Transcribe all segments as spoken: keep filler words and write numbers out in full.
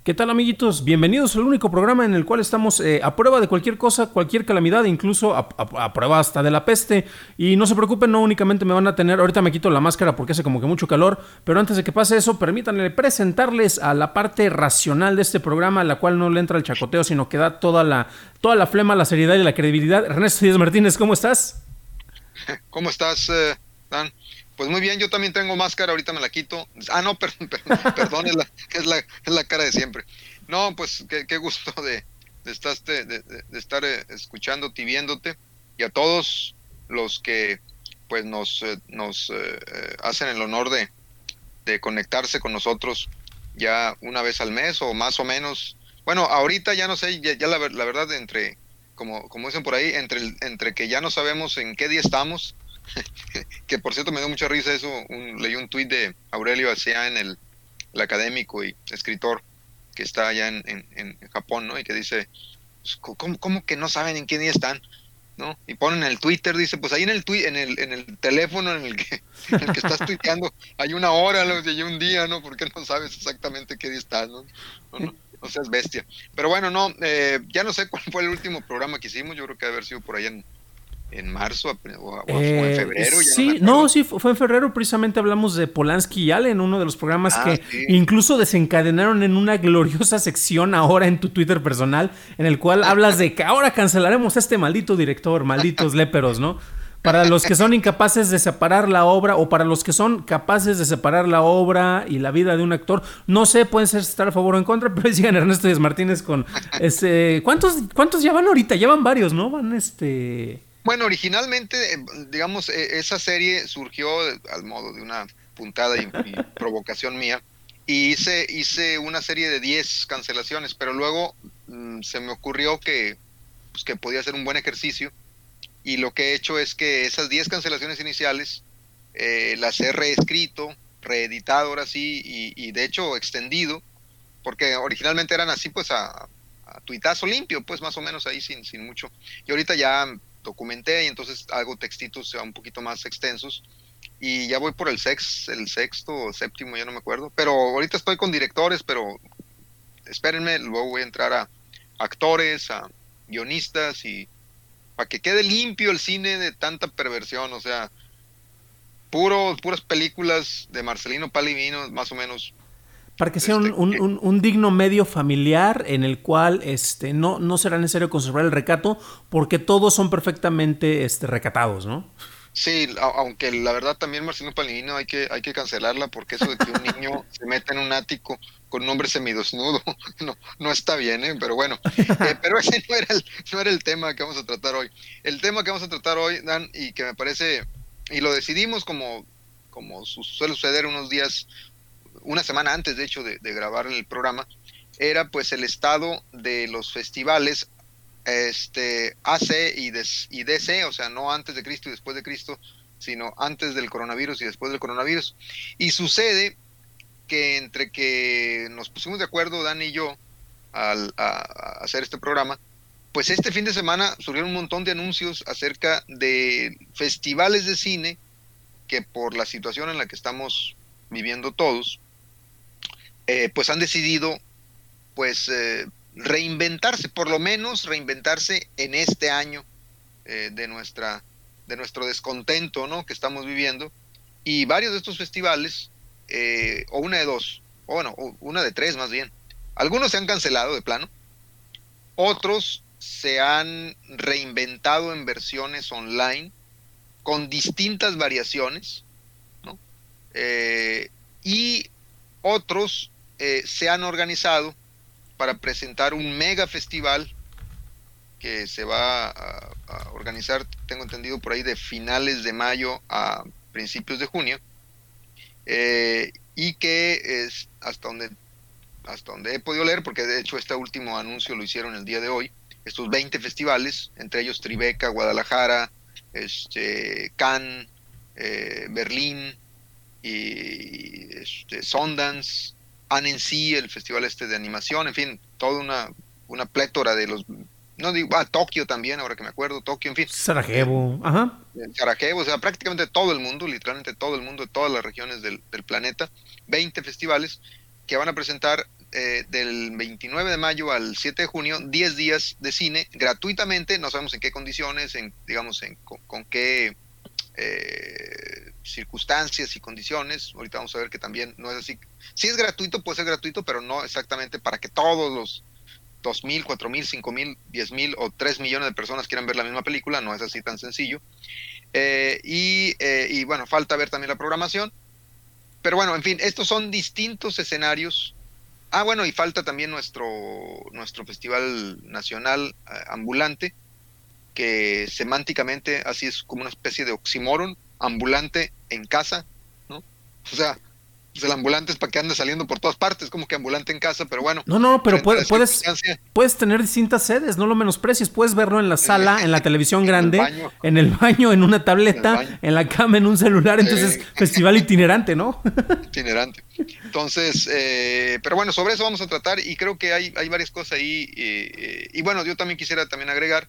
¿Qué tal, amiguitos? Bienvenidos al único programa en el cual estamos eh, a prueba de cualquier cosa, cualquier calamidad, incluso a, a, a prueba hasta de la peste. Y no se preocupen, no únicamente me van a tener, ahorita me quito la máscara porque hace como que mucho calor, pero antes de que pase eso, permítanme presentarles a la parte racional de este programa, a la cual no le entra el chacoteo, sino que da toda la, toda la flema, la seriedad y la credibilidad. Ernesto Díaz Martínez, ¿cómo estás? ¿Cómo estás, eh, Dan? Pues muy bien, yo también tengo máscara, ahorita me la quito. Ah, no, perdón, perdón, perdón es, la, es, la, es la cara de siempre. No, pues qué, qué gusto de, de, estar, de, de, de estar eh, escuchándote y viéndote. Y a todos los que pues nos, eh, nos eh, hacen el honor de, de conectarse con nosotros ya una vez al mes o más o menos. Bueno, ahorita ya no sé, ya, ya la, la verdad, entre, como, como dicen por ahí, entre, el, entre que ya no sabemos en qué día estamos, que por cierto me dio mucha risa eso, un, leí un tuit de Aurelio Acea, en el, el académico y escritor que está allá en, en, en Japón, ¿no? Y que dice, pues, ¿cómo, ¿cómo que no saben en qué día están? ¿No? Y ponen en el Twitter, dice, pues ahí en el twi- en el, en el teléfono en el que, en el que estás tuiteando, hay una hora, ¿no? Y hay un día, ¿no? Porque no sabes exactamente qué día estás, ¿no? No, no, no seas bestia. Pero bueno, no, eh, ya no sé cuál fue el último programa que hicimos, yo creo que debe haber sido por ahí en en marzo o, o, o en Eh, febrero, ya no me sí, acuerdo. no, sí, fue en febrero, precisamente hablamos de Polanski y Allen, uno de los programas Ah, que sí. incluso desencadenaron en una gloriosa sección ahora en tu Twitter personal, en el cual hablas de que ahora cancelaremos a este maldito director, malditos léperos, ¿no? Para los que son incapaces de separar la obra, o para los que son capaces de separar la obra y la vida de un actor, no sé, pueden ser estar a favor o en contra, pero sigan Ernesto Díaz Martínez con este, ¿cuántos, cuántos ya van ahorita? Ya van varios, ¿no? Van este... Bueno, originalmente, digamos, esa serie surgió al modo de una puntada y, y provocación mía, y hice, hice una serie de diez cancelaciones, pero luego mmm, se me ocurrió que, pues, que podía ser un buen ejercicio, y lo que he hecho es que esas diez cancelaciones iniciales eh, las he reescrito, reeditado ahora sí, y, y de hecho extendido, porque originalmente eran así, pues a, a tuitazo limpio, pues más o menos ahí sin, sin mucho. Y ahorita ya documenté y entonces hago textitos ya un poquito más extensos, y ya voy por el sex, el sexto o séptimo, ya no me acuerdo, pero ahorita estoy con directores, pero espérenme, luego voy a entrar a actores, a guionistas, y para que quede limpio el cine de tanta perversión, o sea, puro, puras películas de Marcelino Palomino, más o menos. Para que sea un, Este, un, un, un digno medio familiar en el cual este, no, no será necesario conservar el recato, porque todos son perfectamente este, recatados, ¿no? sí, a- aunque la verdad también Marcelino Palomino hay que, hay que cancelarla, porque eso de que un niño se meta en un ático con un hombre semidesnudo, no, no está bien, ¿eh? Pero bueno, eh, pero ese no era, el, no era el tema que vamos a tratar hoy. El tema que vamos a tratar hoy, Dan, y que me parece, y lo decidimos como, como su- suele suceder unos días, una semana antes, de hecho, de, de grabar el programa, era pues el estado de los festivales este, A C y, des, y D C, o sea, no antes de Cristo y después de Cristo, sino antes del coronavirus y después del coronavirus. Y sucede que entre que nos pusimos de acuerdo, Dan y yo, al, a, a hacer este programa, pues este fin de semana surgieron un montón de anuncios acerca de festivales de cine que, por la situación en la que estamos viviendo todos, eh, pues han decidido pues eh, reinventarse, por lo menos reinventarse en este año eh, de nuestra de nuestro descontento, ¿no?, que estamos viviendo. Y varios de estos festivales, eh, o una de dos, o bueno, o una de tres más bien, algunos se han cancelado de plano, otros se han reinventado en versiones online con distintas variaciones, ¿no? Eh, y otros eh, se han organizado para presentar un mega festival que se va a, a organizar, tengo entendido, por ahí de finales de mayo a principios de junio, eh, y que es hasta donde, hasta donde he podido leer, porque de hecho este último anuncio lo hicieron el día de hoy, estos veinte festivales, entre ellos Tribeca, Guadalajara, este, Cannes, eh, Berlín y este, Sundance, Annecy, el festival este de animación, en fin, toda una, una plétora de los, no digo, ah, Tokio también, ahora que me acuerdo, Tokio, en fin, eh, Sarajevo, ajá. Sarajevo, o sea, prácticamente todo el mundo, literalmente todo el mundo, de todas las regiones del, del planeta, veinte festivales que van a presentar eh, del veintinueve de mayo al siete de junio, diez días de cine gratuitamente, no sabemos en qué condiciones, en, digamos, en, con, con qué eh, circunstancias y condiciones. Ahorita vamos a ver que también no es así. Sí es gratuito, puede ser gratuito, pero no exactamente para que todos los dos mil, cuatro mil, cinco mil, diez mil o tres millones de personas quieran ver la misma película, no es así tan sencillo. Eh, y, eh, y bueno, falta ver también la programación. Pero bueno, en fin, estos son distintos escenarios. Ah, bueno, y falta también nuestro, nuestro Festival Nacional eh, Ambulante, que semánticamente así es como una especie de oxímoron, ambulante en casa, ¿no? O sea, pues el ambulante es para que ande saliendo por todas partes, como que ambulante en casa, pero bueno. No, no, pero puede, puedes, puedes tener distintas sedes, no lo menosprecies. Puedes verlo en la sala, en la televisión grande, en el baño, en, el baño, en una tableta, en, en la cama, en un celular. Entonces, sí. Festival itinerante, ¿no? Itinerante. Entonces, eh, pero bueno, sobre eso vamos a tratar y creo que hay, hay varias cosas ahí. Eh, y bueno, yo también quisiera también agregar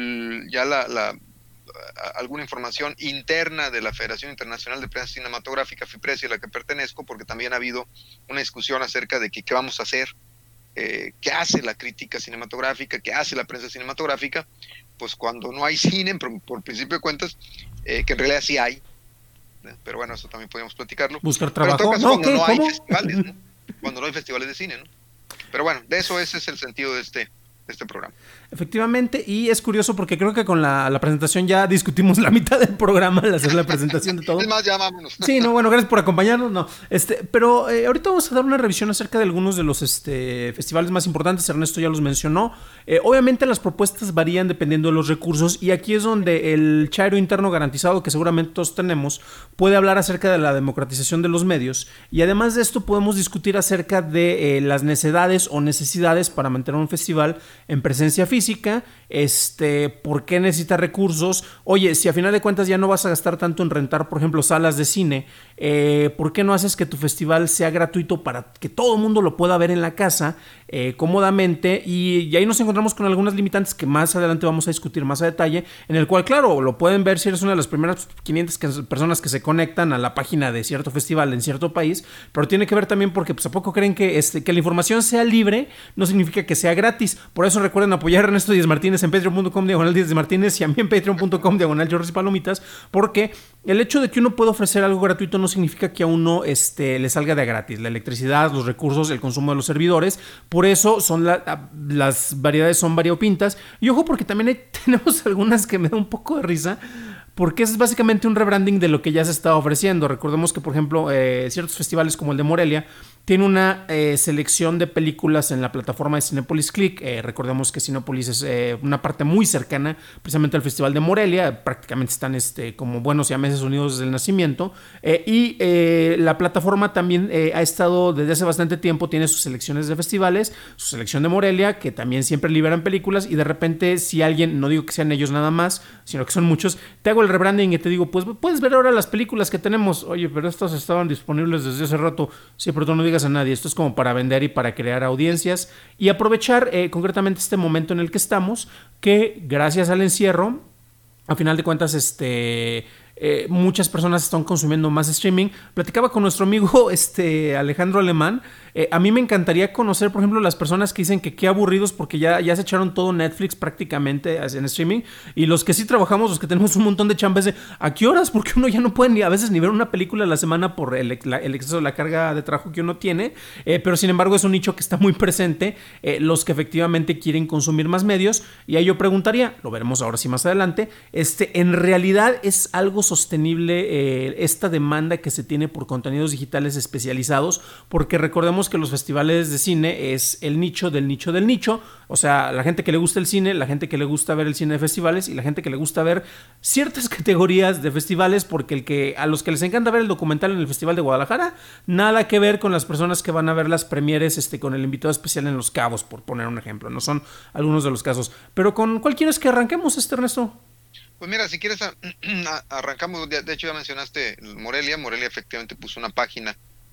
ya la... la alguna información interna de la Federación Internacional de Prensa Cinematográfica, FIPRESI, a la que pertenezco, porque también ha habido una discusión acerca de que, qué vamos a hacer, eh, qué hace la crítica cinematográfica, qué hace la prensa cinematográfica, pues cuando no hay cine, por, por principio de cuentas, eh, que en realidad sí hay, ¿eh? Pero bueno, eso también podemos platicarlo. Buscar trabajo. Pero en todo caso, no, cuando ¿qué? no ¿Cómo? hay festivales, ¿no? Cuando no hay festivales de cine, ¿no? Pero bueno, de eso ese es el sentido de este, de este programa. Efectivamente, y es curioso porque creo que con la, la presentación ya discutimos la mitad del programa al hacer la presentación de todo. Es más, ya vámonos. Sí, no, bueno, gracias por acompañarnos. No, este, pero eh, ahorita vamos a dar una revisión acerca de algunos de los este, festivales más importantes. Ernesto ya los mencionó. Eh, obviamente las propuestas varían dependiendo de los recursos y aquí es donde el chairo interno garantizado, que seguramente todos tenemos, puede hablar acerca de la democratización de los medios y además de esto podemos discutir acerca de eh, las necesidades o necesidades para mantener un festival en presencia física. física, este, ¿por qué necesita recursos? Oye, si a final de cuentas ya no vas a gastar tanto en rentar, por ejemplo, salas de cine, eh, ¿por qué no haces que tu festival sea gratuito para que todo el mundo lo pueda ver en la casa eh, cómodamente? Y, y ahí nos encontramos con algunas limitantes que más adelante vamos a discutir más a detalle, en el cual, claro, lo pueden ver si eres una de las primeras quinientas personas que se conectan a la página de cierto festival en cierto país, pero tiene que ver también porque pues, ¿a poco creen que, este, que la información sea libre? No significa que sea gratis. Por eso recuerden apoyar a Ernesto Díaz Martínez en patreon punto com diagonal Díaz Martínez y a mí en patreon punto com diagonal Chorros y Palomitas, porque el hecho de que uno pueda ofrecer algo gratuito no significa que a uno este, le salga de gratis. La electricidad, los recursos, el consumo de los servidores, por eso son la, las variedades son variopintas. Y ojo, porque también hay, tenemos algunas que me da un poco de risa, porque es básicamente un rebranding de lo que ya se estaba ofreciendo. Recordemos que, por ejemplo, eh, ciertos festivales como el de Morelia tiene una eh, selección de películas en la plataforma de Cinépolis Click. Eh, recordemos que Cinépolis es eh, una parte muy cercana precisamente al Festival de Morelia. Prácticamente están este, como buenos siameses unidos desde el nacimiento. Eh, y eh, la plataforma también eh, ha estado desde hace bastante tiempo, tiene sus selecciones de festivales, su selección de Morelia, que también siempre liberan películas. Y de repente, si alguien, no digo que sean ellos nada más, sino que son muchos, te hago el rebranding y te digo, pues puedes ver ahora las películas que tenemos. Oye, pero estas estaban disponibles desde hace rato. Sí, pero tú no digas a nadie. Esto es como para vender y para crear audiencias y aprovechar eh, concretamente este momento en el que estamos, que gracias al encierro, a final de cuentas, este... Eh, muchas personas están consumiendo más streaming. Platicaba con nuestro amigo este, Alejandro Alemán. Eh, a mí me encantaría conocer, por ejemplo, las personas que dicen que qué aburridos porque ya, ya se echaron todo Netflix prácticamente en streaming. Y los que sí trabajamos, los que tenemos un montón de chambas de ¿a qué horas? Porque uno ya no puede ni a veces ni ver una película a la semana por el, la, el exceso de la carga de trabajo que uno tiene. Eh, pero sin embargo es un nicho que está muy presente. Eh, los que efectivamente quieren consumir más medios. Y ahí yo preguntaría, lo veremos ahora sí más adelante, este, en realidad es algo sostenible eh, esta demanda que se tiene por contenidos digitales especializados, porque recordemos que los festivales de cine es el nicho del nicho del nicho, o sea, la gente que le gusta el cine, la gente que le gusta ver el cine de festivales y la gente que le gusta ver ciertas categorías de festivales, porque el que a los que les encanta ver el documental en el Festival de Guadalajara, nada que ver con las personas que van a ver las premieres este, con el invitado especial en Los Cabos, por poner un ejemplo, no son algunos de los casos, pero ¿con cuál quieres que arranquemos, este Ernesto? Pues mira, si quieres, arrancamos, de hecho ya mencionaste Morelia, Morelia efectivamente puso una página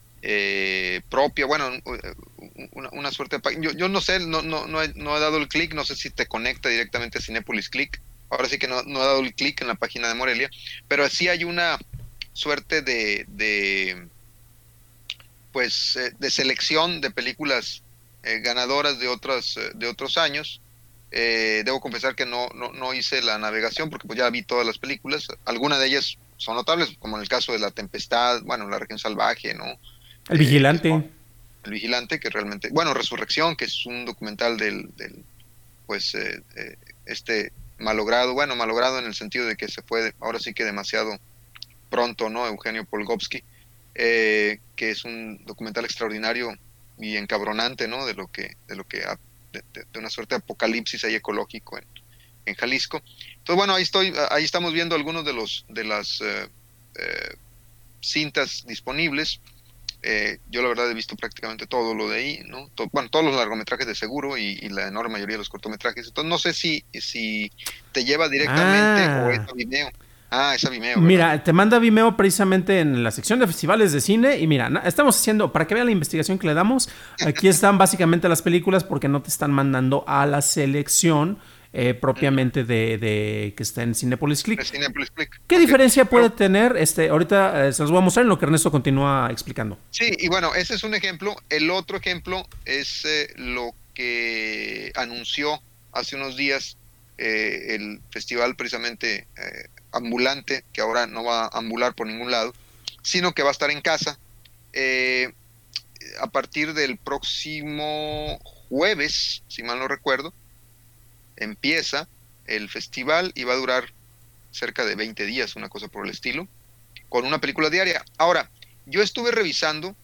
eh, propia, bueno, una, una suerte de página, yo, yo no sé, no, no, no, he, no he dado el clic, no sé si te conecta directamente a Cinépolis Click, ahora sí que no, no he dado el clic en la página de Morelia, pero sí hay una suerte de, de pues, de selección de películas eh, ganadoras de, otras, eh, de otros años. Eh, debo confesar que no, no, no hice la navegación porque pues ya vi todas las películas. Algunas de ellas son notables, como en el caso de La Tempestad, bueno, La Región Salvaje, ¿no? El Eh, que son Vigilante. El Vigilante, que realmente, bueno, Resurrección, que es un documental del, del pues, eh, eh, este malogrado, bueno, malogrado en el sentido de que se fue, de, ahora sí que demasiado pronto, ¿no? Eugenio Polgovsky, eh, que es un documental extraordinario y encabronante, ¿no? De lo que, de lo que, ha, de, de, una suerte de apocalipsis ahí ecológico en, en Jalisco. Entonces, bueno, ahí estoy, ahí estamos viendo algunos de los, de las eh, eh, cintas disponibles. Eh, yo la verdad he visto prácticamente todo lo de ahí, ¿no? To- bueno, todos los largometrajes de seguro y, y la enorme mayoría de los cortometrajes. Entonces no sé si, si te lleva directamente o es Ah. a Vimeo. Ah, es a Vimeo, ¿verdad? Mira, te manda Vimeo precisamente en la sección de festivales de cine y mira, estamos haciendo, para que vean la investigación que le damos, aquí están básicamente las películas porque no te están mandando a la selección eh, propiamente de, de que está en Cinepolis Click. De Cinepolis Click. ¿Qué Okay. diferencia puede Pero, tener? Este, ahorita eh, se los voy a mostrar en lo que Ernesto continúa explicando. sí, y bueno, ese es un ejemplo. El otro ejemplo es eh, lo que anunció hace unos días eh, el festival precisamente eh, ambulante, que ahora no va a ambular por ningún lado, sino que va a estar en casa. Eh, a partir del próximo jueves, si mal no recuerdo, empieza el festival y va a durar cerca de veinte días, una cosa por el estilo, con una película diaria. Ahora, yo estuve revisando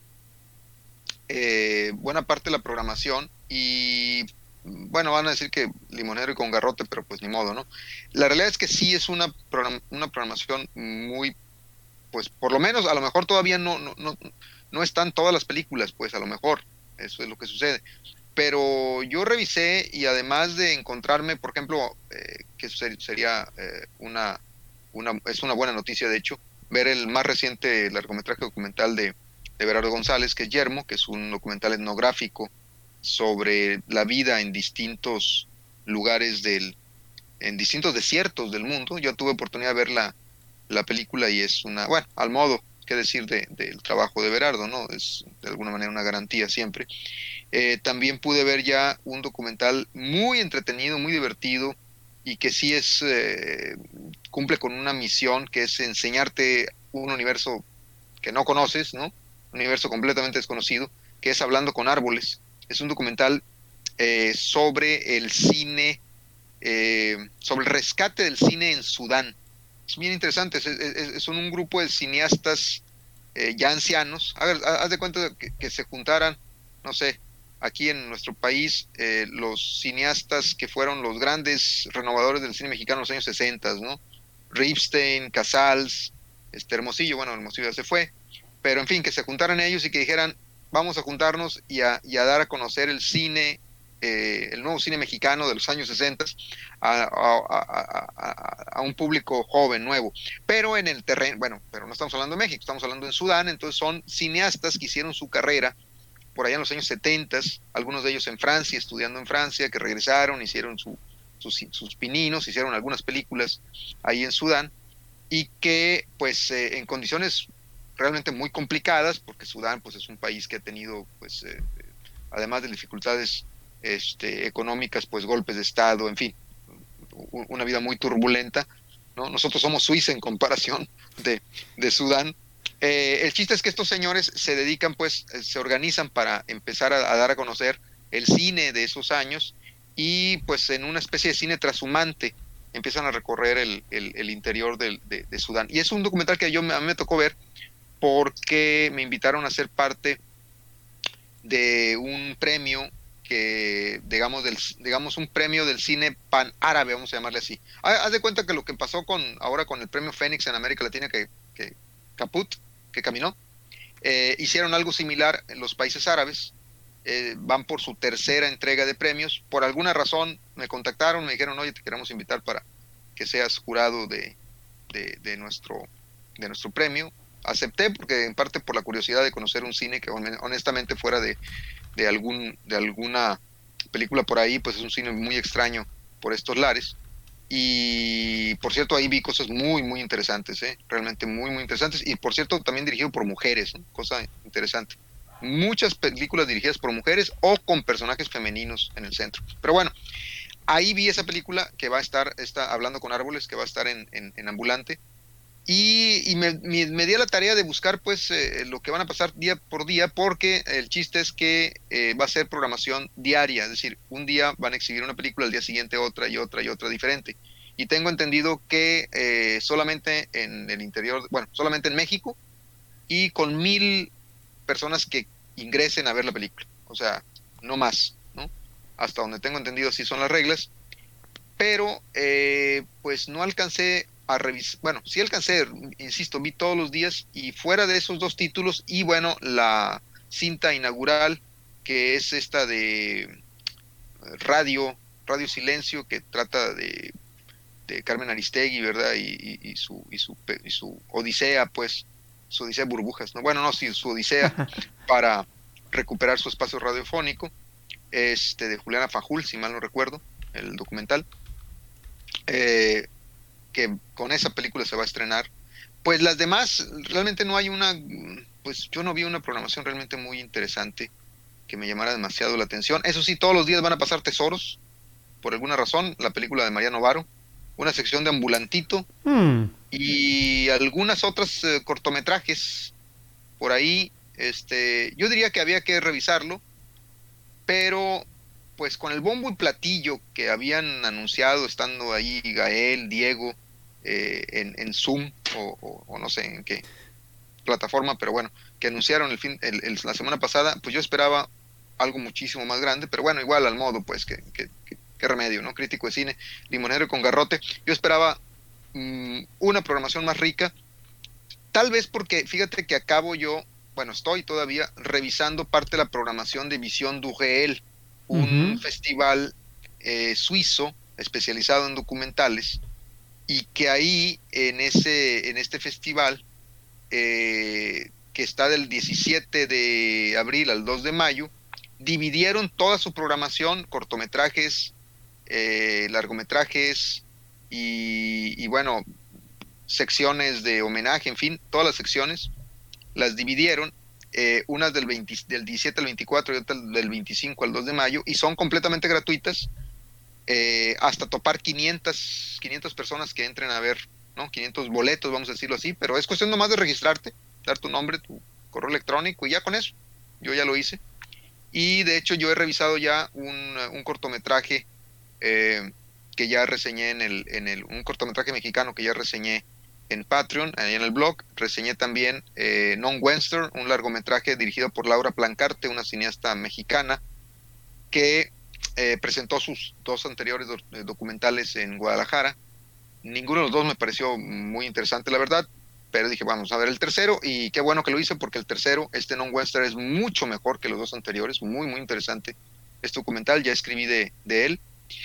eh, buena parte de la programación y, bueno, van a decir que limonero y con garrote, pero pues ni modo, ¿no? La realidad es que sí es una, program una programación muy, pues por lo menos, a lo mejor todavía no, no, no, no están todas las películas, pues a lo mejor, eso es lo que sucede. Pero yo revisé y además de encontrarme, por ejemplo, eh, que ser, sería eh, una, una, es una buena noticia de hecho, ver el más reciente largometraje documental de, de Berardo González, que es Yermo, que es un documental etnográfico sobre la vida en distintos lugares del, en distintos desiertos del mundo. Yo tuve oportunidad de ver la, la película y es una, bueno, al modo, qué decir del de, de trabajo de Berardo, ¿no? Es de alguna manera una garantía siempre. Eh, también pude ver ya un documental muy entretenido, muy divertido y que sí es, eh, cumple con una misión que es enseñarte un universo que no conoces, ¿no? Un universo completamente desconocido, que es Hablando con Árboles. Es un documental eh, sobre el cine, eh, sobre el rescate del cine en Sudán. Es bien interesante, es, es, es, son un grupo de cineastas eh, ya ancianos. A ver, haz de cuenta que, que se juntaran, no sé, aquí en nuestro país, eh, los cineastas que fueron los grandes renovadores del cine mexicano en los años sesenta, ¿no? Ripstein, Casals, este Hermosillo, bueno, Hermosillo ya se fue, pero en fin, que se juntaran ellos y que dijeran, vamos a juntarnos y a, y a dar a conocer el cine, eh, el nuevo cine mexicano de los años sesenta a, a, a, a, a un público joven, nuevo, pero en el terreno, bueno, pero no estamos hablando de México, estamos hablando en Sudán, entonces son cineastas que hicieron su carrera por allá en los años setenta, algunos de ellos en Francia, estudiando en Francia, que regresaron, hicieron su, sus, sus pininos, hicieron algunas películas ahí en Sudán, y que pues eh, en condiciones realmente muy complicadas, porque Sudán pues es un país que ha tenido pues eh, además de dificultades este, económicas, pues golpes de estado, en fin, una vida muy turbulenta, ¿no? Nosotros somos Suiza en comparación de, de Sudán. Eh, el chiste es que estos señores se dedican, pues, se organizan para empezar a, a dar a conocer el cine de esos años y, pues, en una especie de cine trashumante empiezan a recorrer el, el, el interior del, de, de Sudán. Y es un documental que yo, a mí me tocó ver porque me invitaron a ser parte de un premio que, digamos, del, digamos un premio del cine pan-árabe, vamos a llamarle así. Haz de cuenta que lo que pasó con ahora con el premio Fénix en América Latina, que, que Caput, que caminó, eh, hicieron algo similar en los países árabes, eh, van por su tercera entrega de premios, por alguna razón me contactaron, me dijeron, oye, te queremos invitar para que seas jurado de, de, de, nuestro, de nuestro premio. Acepté porque en parte por la curiosidad de conocer un cine que honestamente fuera de, de, algún, de alguna película por ahí, pues es un cine muy extraño por estos lares. Y por cierto, ahí vi cosas muy, muy interesantes, ¿eh? Realmente muy, muy interesantes. Y por cierto, también dirigido por mujeres, ¿no? Cosa interesante. muchas películas dirigidas por mujeres o con personajes femeninos en el centro. Pero bueno, ahí vi esa película que va a estar, está Hablando con Árboles, que va a estar en, en, en Ambulante. Y, y me, me, me di a la tarea de buscar pues eh, lo que van a pasar día por día, porque el chiste es que eh, va a ser programación diaria, es decir, un día van a exhibir una película, al día siguiente otra y otra y otra diferente. Y tengo entendido que eh, solamente en el interior, bueno, solamente en México y con mil personas que ingresen a ver la película, o sea, no más, ¿no? Hasta donde tengo entendido así son las reglas, pero eh, pues no alcancé a revisar, bueno, sí alcancé, insisto, vi todos los días y fuera de esos dos títulos y bueno, la cinta inaugural que es esta de Radio, Radio Silencio, que trata de, de Carmen Aristegui, ¿verdad? Y, y, y, su, y, su, y su odisea, pues, su odisea de burbujas, ¿no? Bueno, no, sí, su odisea para recuperar su espacio radiofónico, este, de Juliana Fajul, si mal no recuerdo, el documental. Eh, que con esa película se va a estrenar. Pues las demás, realmente no hay una, pues yo no vi una programación realmente muy interesante que me llamara demasiado la atención. Eso sí, todos los días van a pasar Tesoros, por alguna razón, la película de Mariano Varo, una sección de Ambulantito, Hmm. y algunas otras eh, cortometrajes por ahí. Este, yo diría que había que revisarlo, pero pues con el bombo y platillo que habían anunciado estando ahí Gael, Diego, eh, en, en Zoom o, o, o no sé en qué plataforma, pero bueno, que anunciaron el fin, el, el, la semana pasada, pues yo esperaba algo muchísimo más grande, pero bueno, igual al modo, pues, que, que, que, qué remedio, ¿no? Crítico de cine, limonero con garrote. Yo esperaba mmm, una programación más rica, tal vez porque, fíjate que acabo yo, bueno, estoy todavía revisando parte de la programación de Visión du Réel, un Uh-huh. festival eh, suizo especializado en documentales, y que ahí en ese en este festival eh, que está del diecisiete de abril al dos de mayo, dividieron toda su programación, cortometrajes, eh, largometrajes y, y bueno, secciones de homenaje, en fin, todas las secciones las dividieron, eh, unas del, veinte, del diecisiete al veinticuatro y otras del veinticinco al dos de mayo, y son completamente gratuitas, eh, hasta topar quinientas, quinientas personas que entren a ver, ¿no? quinientos boletos, vamos a decirlo así, pero es cuestión nomás de registrarte, dar tu nombre, tu correo electrónico y ya con eso, yo ya lo hice. Y de hecho yo he revisado ya un, un cortometraje eh, que ya reseñé en el, en el, un cortometraje mexicano que ya reseñé en Patreon, ahí en el blog. Reseñé también eh, Non-Western, un largometraje dirigido por Laura Plancarte, una cineasta mexicana, que eh, presentó sus dos anteriores do documentales en Guadalajara. Ninguno de los dos me pareció muy interesante, la verdad, pero dije, vamos a ver el tercero, y qué bueno que lo hice, porque el tercero, este Non-Western, es mucho mejor que los dos anteriores, muy, muy interesante este documental, ya escribí de, de él.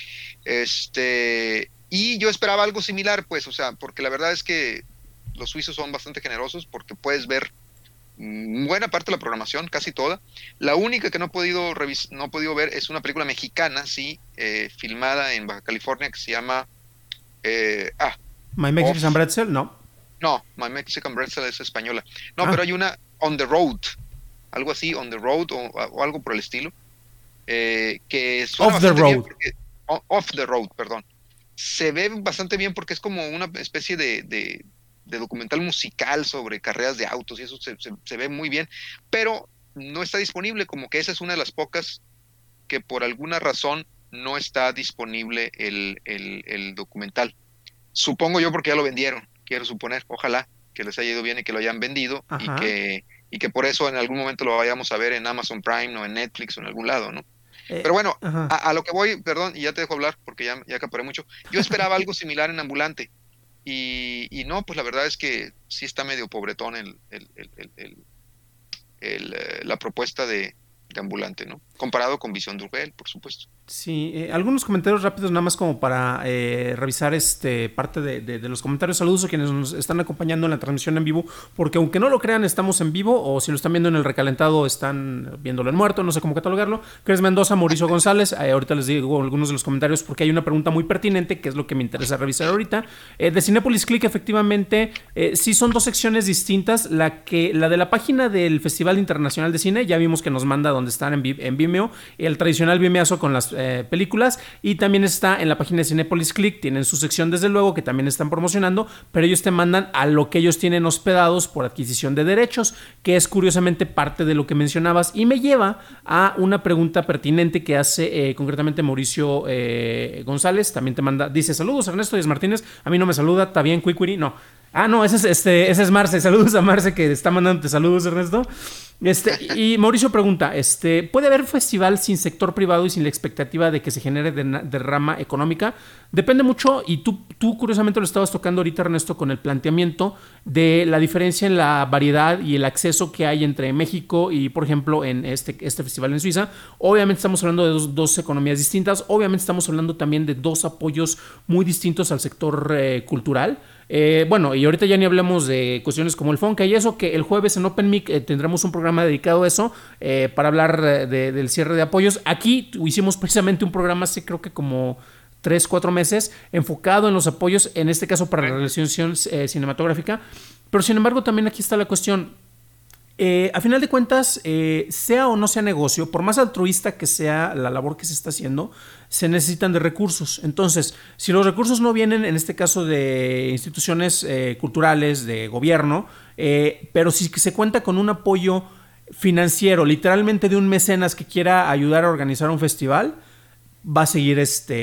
Este, y yo esperaba algo similar, pues, o sea, porque la verdad es que los suizos son bastante generosos, porque puedes ver buena parte de la programación, casi toda. La única que no he podido, revis no he podido ver es una película mexicana, sí, eh, filmada en Baja California, que se llama... Eh, ah, My Mexican Pretzel, no. No, My Mexican Pretzel es española. No, ah. pero hay una On the Road, algo así, On the Road o, o algo por el estilo, eh, que suena Off the bastante Road. bien porque, oh, Off the Road, perdón. Se ve bastante bien porque es como una especie de, de, de documental musical sobre carreras de autos, y eso se, se, se ve muy bien, pero no está disponible, como que esa es una de las pocas que por alguna razón no está disponible el, el, el documental. Supongo yo porque ya lo vendieron, quiero suponer, ojalá que les haya ido bien y que lo hayan vendido, y que, y que por eso en algún momento lo vayamos a ver en Amazon Prime o en Netflix o en algún lado, ¿no? Eh, Pero bueno, a, a lo que voy, perdón, y ya te dejo hablar porque ya, ya acaparé mucho. Yo esperaba algo similar en Ambulante, y, y no, pues la verdad es que sí está medio pobretón el, el, el, el, el, el, la propuesta de, de Ambulante, ¿no? comparado con Visión de Urgel, por supuesto. Sí, eh, algunos comentarios rápidos nada más como para eh, revisar este parte de, de, de los comentarios. Saludos a quienes nos están acompañando en la transmisión en vivo, porque aunque no lo crean, estamos en vivo, o si lo están viendo en el recalentado, están viéndolo en muerto, no sé cómo catalogarlo. Cres Mendoza, Mauricio González, eh, ahorita les digo algunos de los comentarios porque hay una pregunta muy pertinente, que es lo que me interesa revisar ahorita. Eh, de Cinépolis Click, efectivamente, eh, sí son dos secciones distintas. La, que, la de la página del Festival Internacional de Cine, ya vimos que nos manda donde están en, en Vimeo, el tradicional Vimeazo con las Eh, películas, y también está en la página de Cinépolis Click, tienen su sección desde luego que también están promocionando, pero ellos te mandan a lo que ellos tienen hospedados por adquisición de derechos, que es curiosamente parte de lo que mencionabas, y me lleva a una pregunta pertinente que hace eh, concretamente Mauricio eh, González, también te manda, dice: saludos Ernesto Díaz Martínez, a mí no me saluda, está bien, Quiquiri, no. Ah, no, ese es, este, ese es Marce. Saludos a Marce que está mandándote saludos, Ernesto. Este, y Mauricio pregunta, este, ¿puede haber festival sin sector privado y sin la expectativa de que se genere derrama económica? Depende mucho, y tú, tú curiosamente lo estabas tocando ahorita, Ernesto, con el planteamiento de la diferencia en la variedad y el acceso que hay entre México y, por ejemplo, en este, este festival en Suiza. Obviamente estamos hablando de dos, dos economías distintas, obviamente estamos hablando también de dos apoyos muy distintos al sector eh, cultural. Eh, bueno, y ahorita ya ni hablemos de cuestiones como el Fonca y eso, que el jueves en Open Mic eh, tendremos un programa dedicado a eso, eh, para hablar de, de, del cierre de apoyos. Aquí hicimos precisamente un programa hace creo que como tres, cuatro meses, enfocado en los apoyos, en este caso para la realización eh, cinematográfica, pero sin embargo también aquí está la cuestión. Eh, a final de cuentas, eh, sea o no sea negocio, por más altruista que sea la labor que se está haciendo, se necesitan de recursos. Entonces, si los recursos no vienen, en este caso de instituciones eh, culturales, de gobierno, eh, pero si se cuenta con un apoyo financiero, literalmente de un mecenas que quiera ayudar a organizar un festival, va a seguir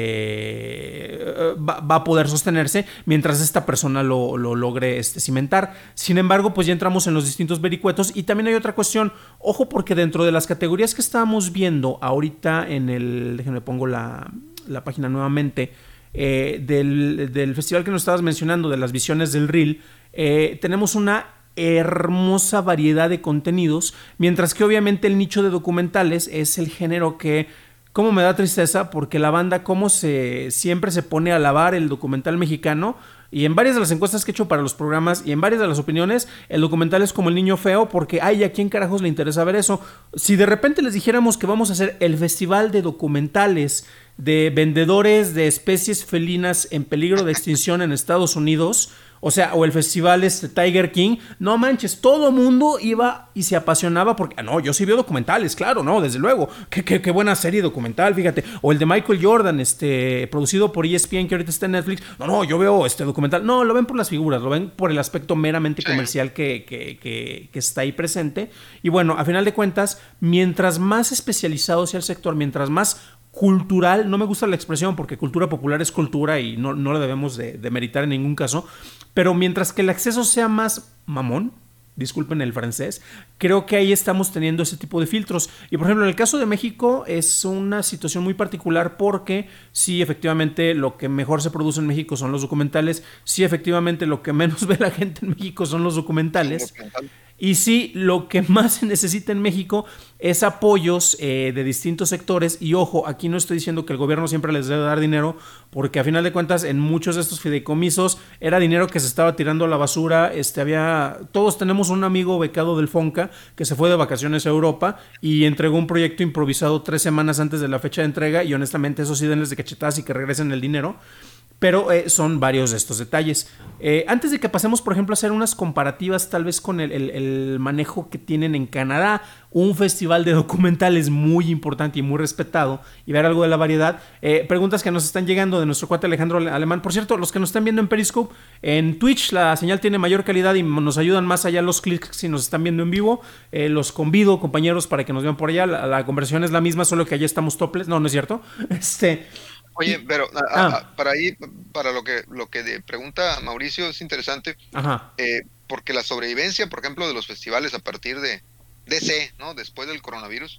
este va, va a poder sostenerse mientras esta persona lo, lo logre este, cimentar. Sin embargo, pues ya entramos en los distintos vericuetos, y también hay otra cuestión, ojo, porque dentro de las categorías que estábamos viendo ahorita en el, déjenme pongo la, la página nuevamente, eh, del, del festival que nos estabas mencionando, de las visiones del Reel, eh, tenemos una hermosa variedad de contenidos, mientras que obviamente el nicho de documentales es el género que, cómo me da tristeza, porque la banda como se siempre se pone a alabar el documental mexicano, y en varias de las encuestas que he hecho para los programas y en varias de las opiniones, el documental es como el niño feo, porque ay, ¿a quién carajos le interesa ver eso? Si de repente les dijéramos que vamos a hacer el festival de documentales de vendedores de especies felinas en peligro de extinción en Estados Unidos, o sea, o el festival este Tiger King, no manches, todo mundo iba y se apasionaba porque, ah, no, yo sí veo documentales, claro, no, desde luego, qué, qué, qué buena serie documental, fíjate, o el de Michael Jordan, este, producido por E S P N, que ahorita está en Netflix, no, no, yo veo este documental, no, lo ven por las figuras, lo ven por el aspecto meramente comercial que, que, que, que está ahí presente, y bueno, a final de cuentas, mientras más especializado sea el sector, mientras más cultural, no me gusta la expresión porque cultura popular es cultura y no, no la debemos de, de meritar en ningún caso, pero mientras que el acceso sea más mamón, disculpen el francés, creo que ahí estamos teniendo ese tipo de filtros. Y por ejemplo, en el caso de México es una situación muy particular porque sí, efectivamente, lo que mejor se produce en México son los documentales, sí, efectivamente, lo que menos ve la gente en México son los documentales. Y sí, lo que más se necesita en México es apoyos eh, de distintos sectores. Y ojo, aquí no estoy diciendo que el gobierno siempre les debe dar dinero, porque a final de cuentas en muchos de estos fideicomisos era dinero que se estaba tirando a la basura. Este, había, todos tenemos un amigo becado del Fonca que se fue de vacaciones a Europa y entregó un proyecto improvisado tres semanas antes de la fecha de entrega, y honestamente eso sí, denles de cachetadas y que regresen el dinero. Pero eh, son varios de estos detalles. Eh, antes de que pasemos, por ejemplo, a hacer unas comparativas tal vez con el, el, el manejo que tienen en Canadá, un festival de documentales muy importante y muy respetado, y ver algo de la variedad. Eh, preguntas que nos están llegando de nuestro cuate Alejandro Alemán. Por cierto, los que nos están viendo en Periscope, en Twitch la señal tiene mayor calidad y nos ayudan más allá los clics si nos están viendo en vivo. Eh, los convido, compañeros, para que nos vean por allá. La, la conversión es la misma, solo que allá estamos topless. No, no es cierto. Este... Oye, pero a, ah. a, para ahí, para lo que lo que pregunta Mauricio es interesante, eh, porque la sobrevivencia, por ejemplo, de los festivales a partir de D C, ¿no? Después del coronavirus,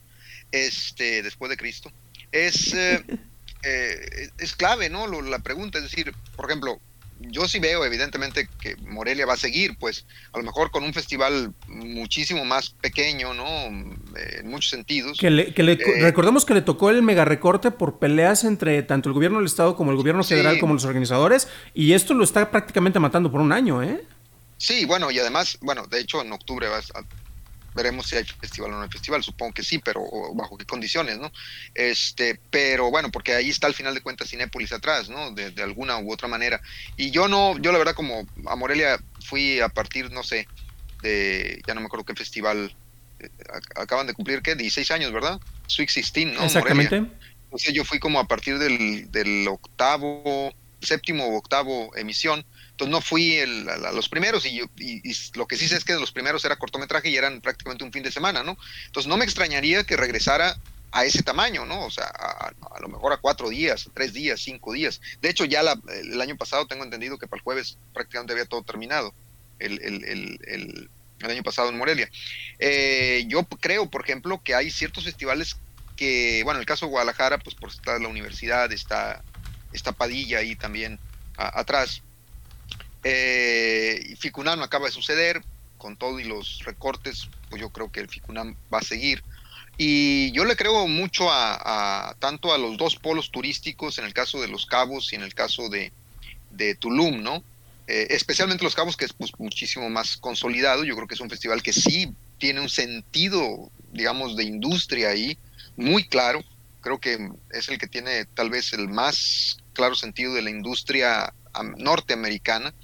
este, después de Cristo, es eh, eh, es clave, ¿no? Lo, la pregunta es decir, por ejemplo, yo sí veo evidentemente que Morelia va a seguir, pues a lo mejor con un festival muchísimo más pequeño, ¿no? Eh, en muchos sentidos. Que le, que le, Eh, recordemos que le tocó el mega recorte por peleas entre tanto el gobierno del estado como el gobierno federal sí, como los organizadores, y esto lo está prácticamente matando por un año, ¿eh? sí, bueno, y además, bueno, de hecho en octubre vas a, veremos si hay festival o no hay festival, supongo que sí, pero o bajo qué condiciones, ¿no? Este, pero bueno, porque ahí está al final de cuentas Cinépolis atrás, ¿no? De, de alguna u otra manera. Y yo no, yo la verdad como a Morelia fui a partir, no sé, de, ya no me acuerdo qué festival, eh, acaban de cumplir, ¿qué? dieciséis años, ¿verdad? Sweet dieciséis, ¿no? Morelia. Exactamente. Entonces yo fui como a partir del, del octavo, séptimo o octavo emisión. Entonces no fui el, a, a los primeros y, yo, y, y lo que sí sé es que de los primeros era cortometraje y eran prácticamente un fin de semana, ¿no? Entonces no me extrañaría que regresara a ese tamaño, ¿no? O sea, a, a lo mejor a cuatro días, a tres días, cinco días. De hecho, ya la, el año pasado tengo entendido que para el jueves prácticamente había todo terminado, el, el, el, el, el año pasado en Morelia. Eh, yo creo, por ejemplo, que hay ciertos festivales que, bueno, en el caso de Guadalajara, pues por estar la universidad, está, está Padilla ahí también a, atrás. Eh, FICUNAM acaba de suceder, con todo y los recortes, pues yo creo que el FICUNAM va a seguir. Y yo le creo mucho a, a tanto a los dos polos turísticos, en el caso de Los Cabos y en el caso de, de Tulum, ¿no? Eh, especialmente Los Cabos, que es pues, muchísimo más consolidado. Yo creo que es un festival que sí tiene un sentido, digamos, de industria ahí, muy claro. Creo que es el que tiene tal vez el más claro sentido de la industria um, norteamericana.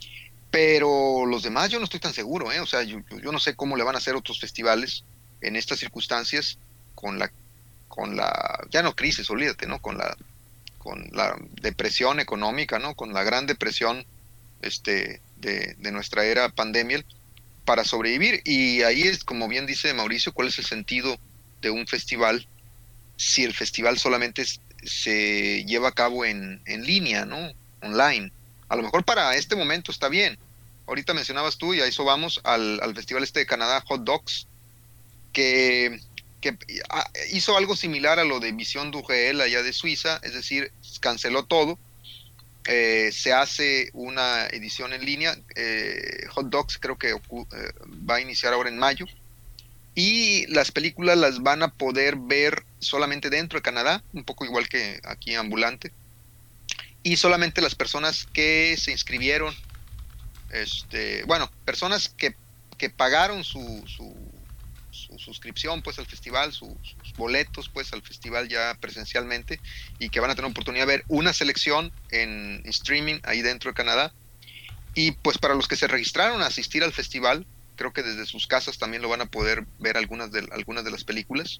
Pero los demás yo no estoy tan seguro, ¿eh? O sea, yo, yo no sé cómo le van a hacer otros festivales en estas circunstancias con la, con la, ya no crisis, olvídate, ¿no? Con la, con la depresión económica, ¿no? Con la gran depresión, este, de, de nuestra era pandemia para sobrevivir. Y ahí es, como bien dice Mauricio, ¿cuál es el sentido de un festival si el festival solamente es, se lleva a cabo en, en línea, ¿no? Online. A lo mejor para este momento está bien. Ahorita mencionabas tú, y a eso vamos, al, al festival este de Canadá, Hot Dogs, que, que hizo algo similar a lo de Visión du Réel allá de Suiza, es decir, canceló todo. Eh, se hace una edición en línea. eh, Hot Dogs creo que eh, va a iniciar ahora en mayo, y las películas las van a poder ver solamente dentro de Canadá, un poco igual que aquí Ambulante, y solamente las personas que se inscribieron, este, bueno, personas que, que pagaron su, su, su suscripción pues al festival, su, sus boletos pues al festival ya presencialmente, y que van a tener oportunidad de ver una selección en streaming ahí dentro de Canadá. Y pues para los que se registraron a asistir al festival, creo que desde sus casas también lo van a poder ver algunas de, algunas de las películas.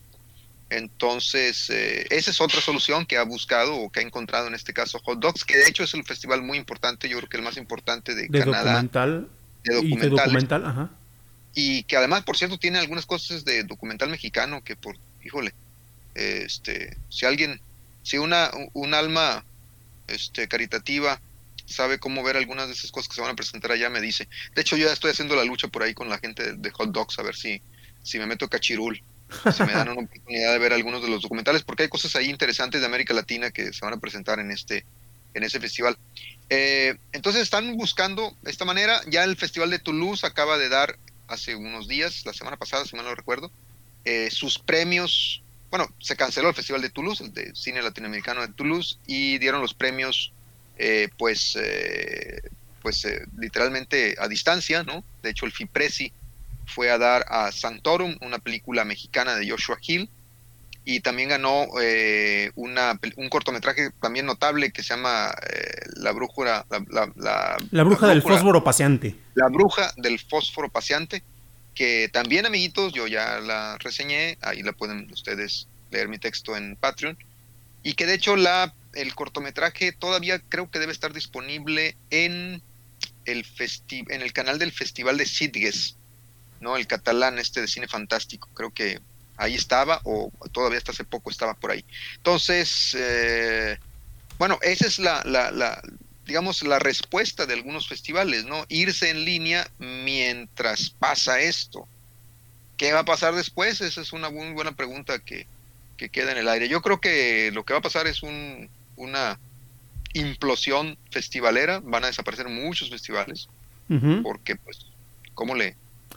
Entonces, eh, esa es otra solución que ha buscado o que ha encontrado en este caso Hot Dogs, que de hecho es el festival muy importante, yo creo que el más importante de, De Canadá, documental. de Y de documentales, documental, ajá. y que además, por cierto, tiene algunas cosas de documental mexicano que por, híjole, eh, este, si alguien, si una, un alma este, caritativa sabe cómo ver algunas de esas cosas que se van a presentar allá, me dice. De hecho, yo ya estoy haciendo la lucha por ahí con la gente de, de Hot Dogs, a ver si, si me meto cachirul, si me dan una oportunidad de ver algunos de los documentales, porque hay cosas ahí interesantes de América Latina que se van a presentar en este, en ese festival. Eh, entonces están buscando esta manera. Ya el Festival de Toulouse acaba de dar hace unos días, la semana pasada, si mal no recuerdo, eh, sus premios. Bueno, se canceló el Festival de Toulouse, el de cine latinoamericano de Toulouse, y dieron los premios eh, pues, eh, pues eh, literalmente a distancia, ¿no? De hecho, el FIPRESI fue a dar a Sanctorum, una película mexicana de Joshua Hill, y también ganó eh, una, un cortometraje también notable que se llama eh, La Brújula, la, la, la, La bruja la del brújula, fósforo paseante. La Bruja del Fósforo Paseante, que también, amiguitos, yo ya la reseñé, ahí la pueden ustedes leer mi texto en Patreon, y que de hecho la, el cortometraje todavía creo que debe estar disponible en el, festi en el canal del Festival de Sitges, ¿no? El catalán este de cine fantástico, creo que ahí estaba, o todavía hasta hace poco estaba por ahí. Entonces, eh, bueno, esa es la, la, la, digamos, la respuesta de algunos festivales, ¿no? Irse en línea mientras pasa esto. ¿Qué va a pasar después? Esa es una muy buena pregunta que, que queda en el aire. Yo creo que lo que va a pasar es un, una, implosión festivalera, van a desaparecer muchos festivales, Uh-huh. porque pues, ¿cómo le...?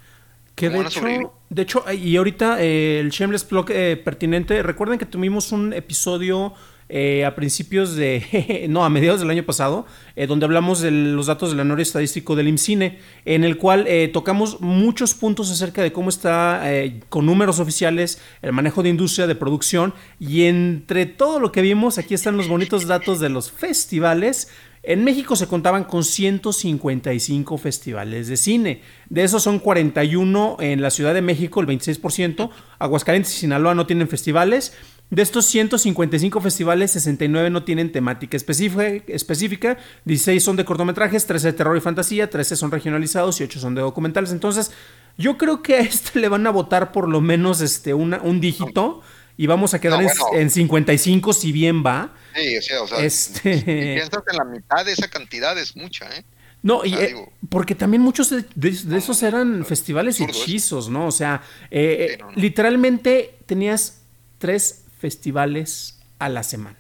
Que de hecho, de hecho, y ahorita eh, el Shameless Plug eh, pertinente, recuerden que tuvimos un episodio eh, a principios de, no, a mediados del año pasado, eh, donde hablamos de los datos del anuario estadístico del IMCINE, en el cual eh, tocamos muchos puntos acerca de cómo está, eh, con números oficiales, el manejo de industria, de producción, y entre todo lo que vimos, aquí están los bonitos datos de los festivales. En México se contaban con ciento cincuenta y cinco festivales de cine. De esos son cuarenta y uno en la Ciudad de México, el veintiséis por ciento. Aguascalientes y Sinaloa no tienen festivales. De estos ciento cincuenta y cinco festivales, sesenta y nueve no tienen temática específica, dieciséis son de cortometrajes, trece de terror y fantasía, trece son regionalizados y ocho son de documentales. Entonces, yo creo que a este le van a votar por lo menos este, una, un dígito. Y vamos a quedar no, bueno. en, en cincuenta y cinco si bien va. Sí, o sea, o sea este... si piensas en la mitad de esa cantidad es mucha, ¿eh? No, o sea, y, eh, digo, porque también muchos de, de, de esos eran no, festivales hechizos, ¿no? O sea, eh, sí, no, no. literalmente tenías tres festivales a la semana.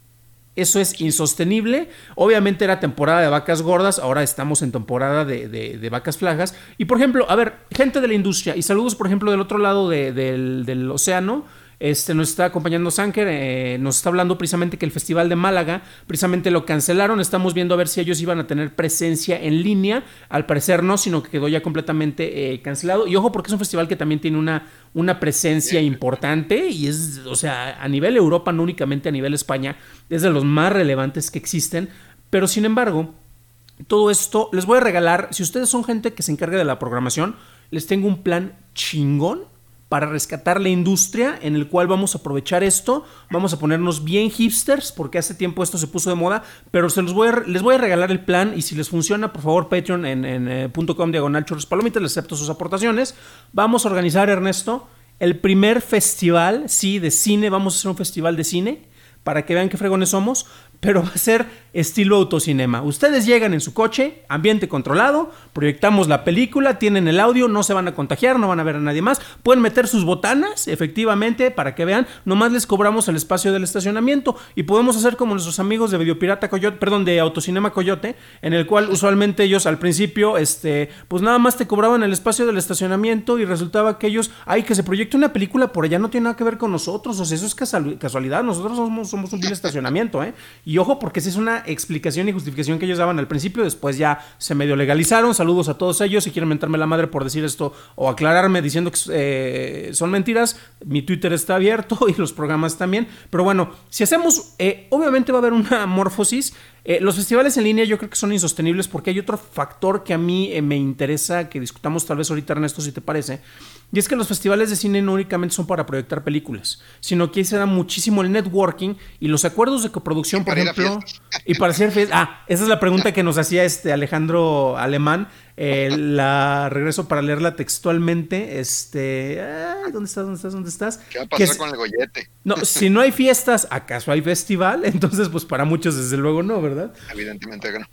Eso es insostenible. Obviamente era temporada de vacas gordas, ahora estamos en temporada de, de, de vacas flacas. Y por ejemplo, a ver, gente de la industria, y saludos por ejemplo del otro lado de, del, del océano. Este, nos está acompañando Sanker, eh, nos está hablando precisamente que el Festival de Málaga precisamente lo cancelaron. Estamos viendo a ver si ellos iban a tener presencia en línea. Al parecer no, sino que quedó ya completamente eh, cancelado. Y ojo, porque es un festival que también tiene una, una presencia importante y es, o sea, a nivel Europa, no únicamente a nivel España, es de los más relevantes que existen. Pero sin embargo, todo esto les voy a regalar. Si ustedes son gente que se encarga de la programación, les tengo un plan chingón para rescatar la industria, en el cual vamos a aprovechar esto, vamos a ponernos bien hipsters, porque hace tiempo esto se puso de moda, pero se los voy a, les voy a regalar el plan, y si les funciona, por favor, Patreon en, en eh, .com diagonal churros palomitas, les acepto sus aportaciones. Vamos a organizar, Ernesto, el primer festival, sí, de cine. Vamos a hacer un festival de cine, para que vean qué fregones somos, pero va a ser estilo autocinema. Ustedes llegan en su coche, ambiente controlado, proyectamos la película, tienen el audio, no se van a contagiar, no van a ver a nadie más, pueden meter sus botanas, efectivamente, para que vean, nomás les cobramos el espacio del estacionamiento, y podemos hacer como nuestros amigos de Videopirata Coyote, perdón, de Autocinema Coyote, en el cual usualmente ellos al principio, este, pues nada más te cobraban el espacio del estacionamiento, y resultaba que ellos, ay, que se proyecte una película por allá, no tiene nada que ver con nosotros, o sea, eso es casualidad, nosotros somos, somos un vil estacionamiento, ¿eh? Y ojo, porque esa es una explicación y justificación que ellos daban al principio, después ya se medio legalizaron. Saludos a todos ellos. Si quieren mentarme la madre por decir esto o aclararme diciendo que eh, son mentiras, mi Twitter está abierto y los programas también. Pero bueno, si hacemos, eh, obviamente va a haber una morfosis. Eh, los festivales en línea yo creo que son insostenibles, porque hay otro factor que a mí eh, me interesa que discutamos tal vez ahorita, Ernesto, si te parece. Y es que los festivales de cine no únicamente son para proyectar películas, sino que ahí se da muchísimo el networking y los acuerdos de coproducción, por ejemplo. Y para hacer fiestas. Ah, esa es la pregunta que nos hacía este Alejandro Alemán. Eh, la regreso para leerla textualmente. Este, ay, ¿dónde estás? ¿Dónde estás? ¿Dónde estás? ¿Qué va a pasar con el gollete? No, si no hay fiestas, ¿acaso hay festival? Entonces, pues para muchos desde luego no, ¿verdad? Evidentemente que no.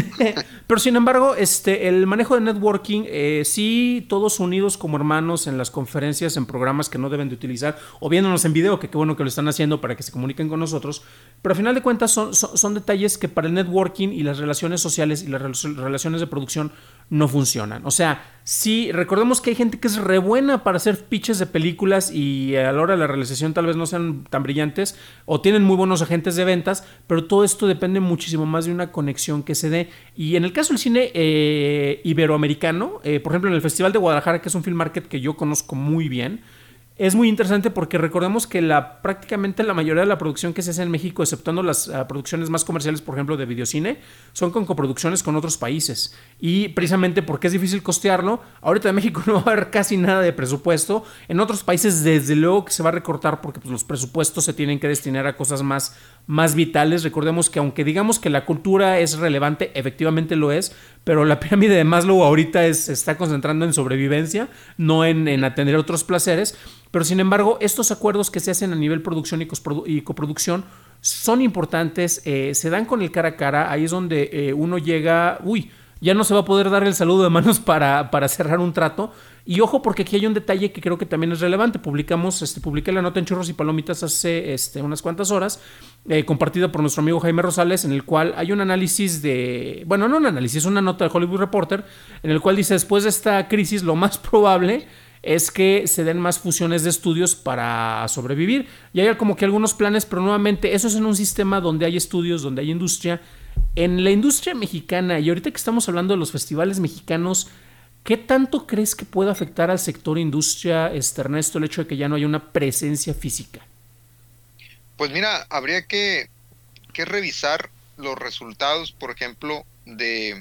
Pero sin embargo, este, el manejo de networking, eh, sí, todos unidos como hermanos en las conferencias, en programas que no deben de utilizar, o viéndonos en video, que qué bueno que lo están haciendo para que se comuniquen con nosotros. Pero al final de cuentas son, son, son detalles que para el networking y las relaciones sociales y las relaciones de producción no funcionan. O sea, sí, recordemos que hay gente que es re buena para hacer pitches de películas y a la hora de la realización tal vez no sean tan brillantes o tienen muy buenos agentes de ventas, pero todo esto depende muchísimo más de una conexión que se dé. Y en el caso del cine eh, iberoamericano, eh, por ejemplo en el Festival de Guadalajara, que es un film market que yo conozco muy bien, es muy interesante porque recordemos que la, prácticamente la mayoría de la producción que se hace en México, exceptuando las uh, producciones más comerciales, por ejemplo, de videocine, son con coproducciones con otros países. Y precisamente porque es difícil costearlo, ahorita en México no va a haber casi nada de presupuesto. En otros países, desde luego que se va a recortar porque pues, los presupuestos se tienen que destinar a cosas más, más vitales. Recordemos que aunque digamos que la cultura es relevante, efectivamente lo es, pero la pirámide de Maslow ahorita es, se está concentrando en sobrevivencia, no en, en atender otros placeres. Pero sin embargo, estos acuerdos que se hacen a nivel producción y, y coproducción son importantes, eh, se dan con el cara a cara. Ahí es donde eh, uno llega, uy, ya no se va a poder dar el saludo de manos para, para cerrar un trato. Y ojo, porque aquí hay un detalle que creo que también es relevante. Publicamos, este, publiqué la nota en Churros y Palomitas hace este, unas cuantas horas, eh, compartida por nuestro amigo Jaime Rosales, en el cual hay un análisis de, bueno, no un análisis, es una nota de Hollywood Reporter, en el cual dice, después de esta crisis, lo más probable es que se den más fusiones de estudios para sobrevivir. Y hay como que algunos planes, pero nuevamente, eso es en un sistema donde hay estudios, donde hay industria. En la industria mexicana, y ahorita que estamos hablando de los festivales mexicanos, ¿qué tanto crees que puede afectar al sector industria, este, Ernesto, el hecho de que ya no haya una presencia física? Pues mira, habría que, que revisar los resultados, por ejemplo, de,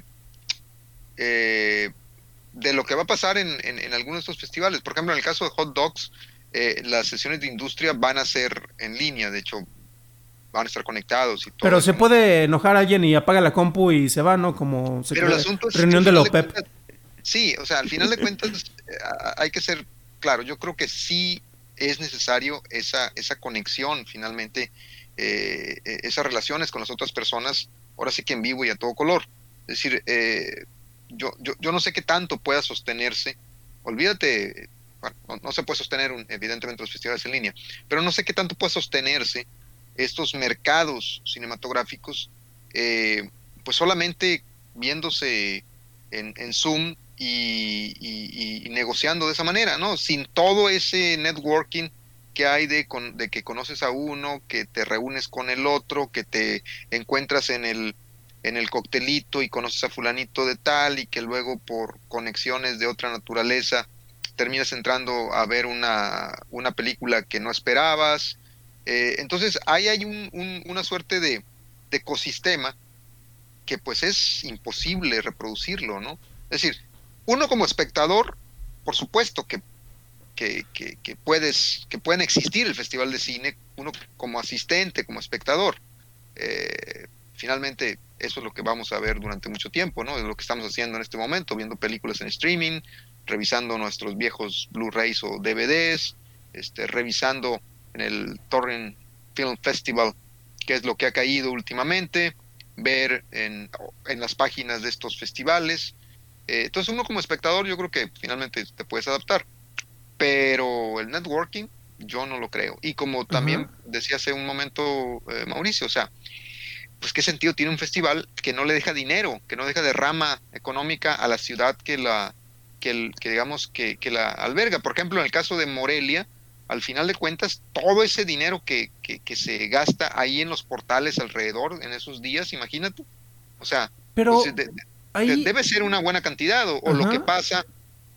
eh, de lo que va a pasar en, en, en algunos de estos festivales. Por ejemplo, en el caso de Hot Dogs, eh, las sesiones de industria van a ser en línea, de hecho, van a estar conectados y todo. Pero eso. se puede enojar a alguien y apaga la compu y se va, ¿no? Como se Pero el asunto es reunión que de la al final de OPEP. cuentas, sí, o sea, al final de cuentas hay que ser claro. Yo creo que sí es necesario esa, esa conexión, finalmente, eh, esas relaciones con las otras personas, ahora sí que en vivo y a todo color. Es decir, eh, yo, yo, yo no sé qué tanto pueda sostenerse. Olvídate, bueno, no, no se puede sostener un, evidentemente los festivales en línea, pero no sé qué tanto puede sostenerse estos mercados cinematográficos, eh, pues solamente viéndose en, en Zoom y, y, y negociando de esa manera, ¿no? Sin todo ese networking que hay de, con, de que conoces a uno, que te reúnes con el otro, que te encuentras en el, en el coctelito y conoces a fulanito de tal, y que luego por conexiones de otra naturaleza terminas entrando a ver una, una película que no esperabas. Eh, entonces ahí hay un, un, una suerte de, de ecosistema que pues es imposible reproducirlo, ¿no? Es decir, uno como espectador, por supuesto que, que, que, que puedes, que pueden existir el Festival de Cine, uno como asistente, como espectador. Eh, finalmente eso es lo que vamos a ver durante mucho tiempo, ¿no? Es lo que estamos haciendo en este momento, viendo películas en streaming, revisando nuestros viejos Blu-rays o D V Ds, este, revisando en el Torrent Film Festival qué es lo que ha caído últimamente, ver en, en las páginas de estos festivales. Eh, entonces uno como espectador yo creo que finalmente te puedes adaptar, pero el networking yo no lo creo. Y como también uh-huh. decía hace un momento eh, Mauricio, o sea, pues qué sentido tiene un festival que no le deja dinero, que no deja derrama económica a la ciudad que la que, el, que digamos que, que la alberga. Por ejemplo, en el caso de Morelia, al final de cuentas, todo ese dinero que, que, que se gasta ahí en los portales alrededor en esos días, imagínate. O sea, pero pues, de, de, ahí... debe ser una buena cantidad, o, o lo que pasa,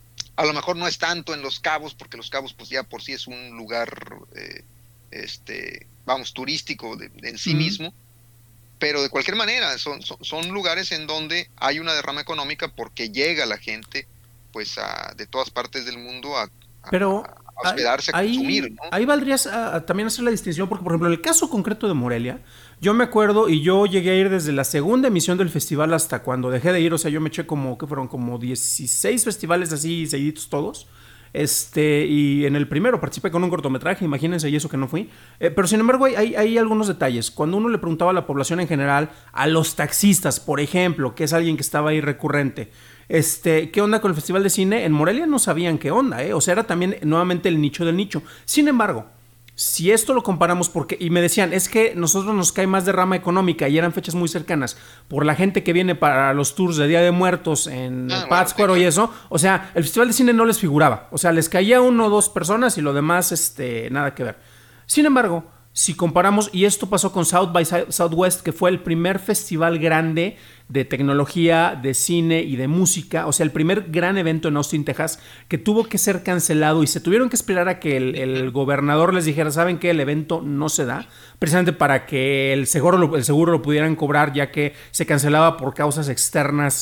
a lo mejor no es tanto en Los Cabos, porque Los Cabos pues ya por sí es un lugar, eh, este, vamos, turístico de, de en sí uh-huh. mismo, pero de cualquier manera, son, son, son lugares en donde hay una derrama económica porque llega la gente pues a, de todas partes del mundo a, a pero a hospedarse, ahí, a consumir, ¿no? Ahí valdría a, también hacer la distinción, porque por ejemplo en el caso concreto de Morelia, yo me acuerdo y yo llegué a ir desde la segunda emisión del festival hasta cuando dejé de ir, o sea, yo me eché como, que fueron como dieciséis festivales así seguiditos todos. Este, y en el primero participé con un cortometraje, imagínense, y eso que no fui. Eh, pero sin embargo, hay, hay, hay algunos detalles. Cuando uno le preguntaba a la población en general, a los taxistas, por ejemplo, que es alguien que estaba ahí recurrente, este, ¿qué onda con el Festival de Cine? En Morelia no sabían qué onda, ¿eh? O sea, era también nuevamente el nicho del nicho. Sin embargo, si esto lo comparamos porque, y me decían, es que nosotros nos cae más de rama económica y eran fechas muy cercanas por la gente que viene para los tours de Día de Muertos en ah, Pátzcuaro bueno, sí, y eso, o sea, el Festival de Cine no les figuraba, o sea, les caía uno o dos personas y lo demás, este, nada que ver. Sin embargo, si comparamos, y esto pasó con South by Southwest, que fue el primer festival grande de tecnología, de cine y de música, o sea, el primer gran evento en Austin, Texas, que tuvo que ser cancelado y se tuvieron que esperar a que el, el gobernador les dijera, ¿saben qué? El evento no se da, precisamente para que el seguro, lo, el seguro lo pudieran cobrar, ya que se cancelaba por causas externas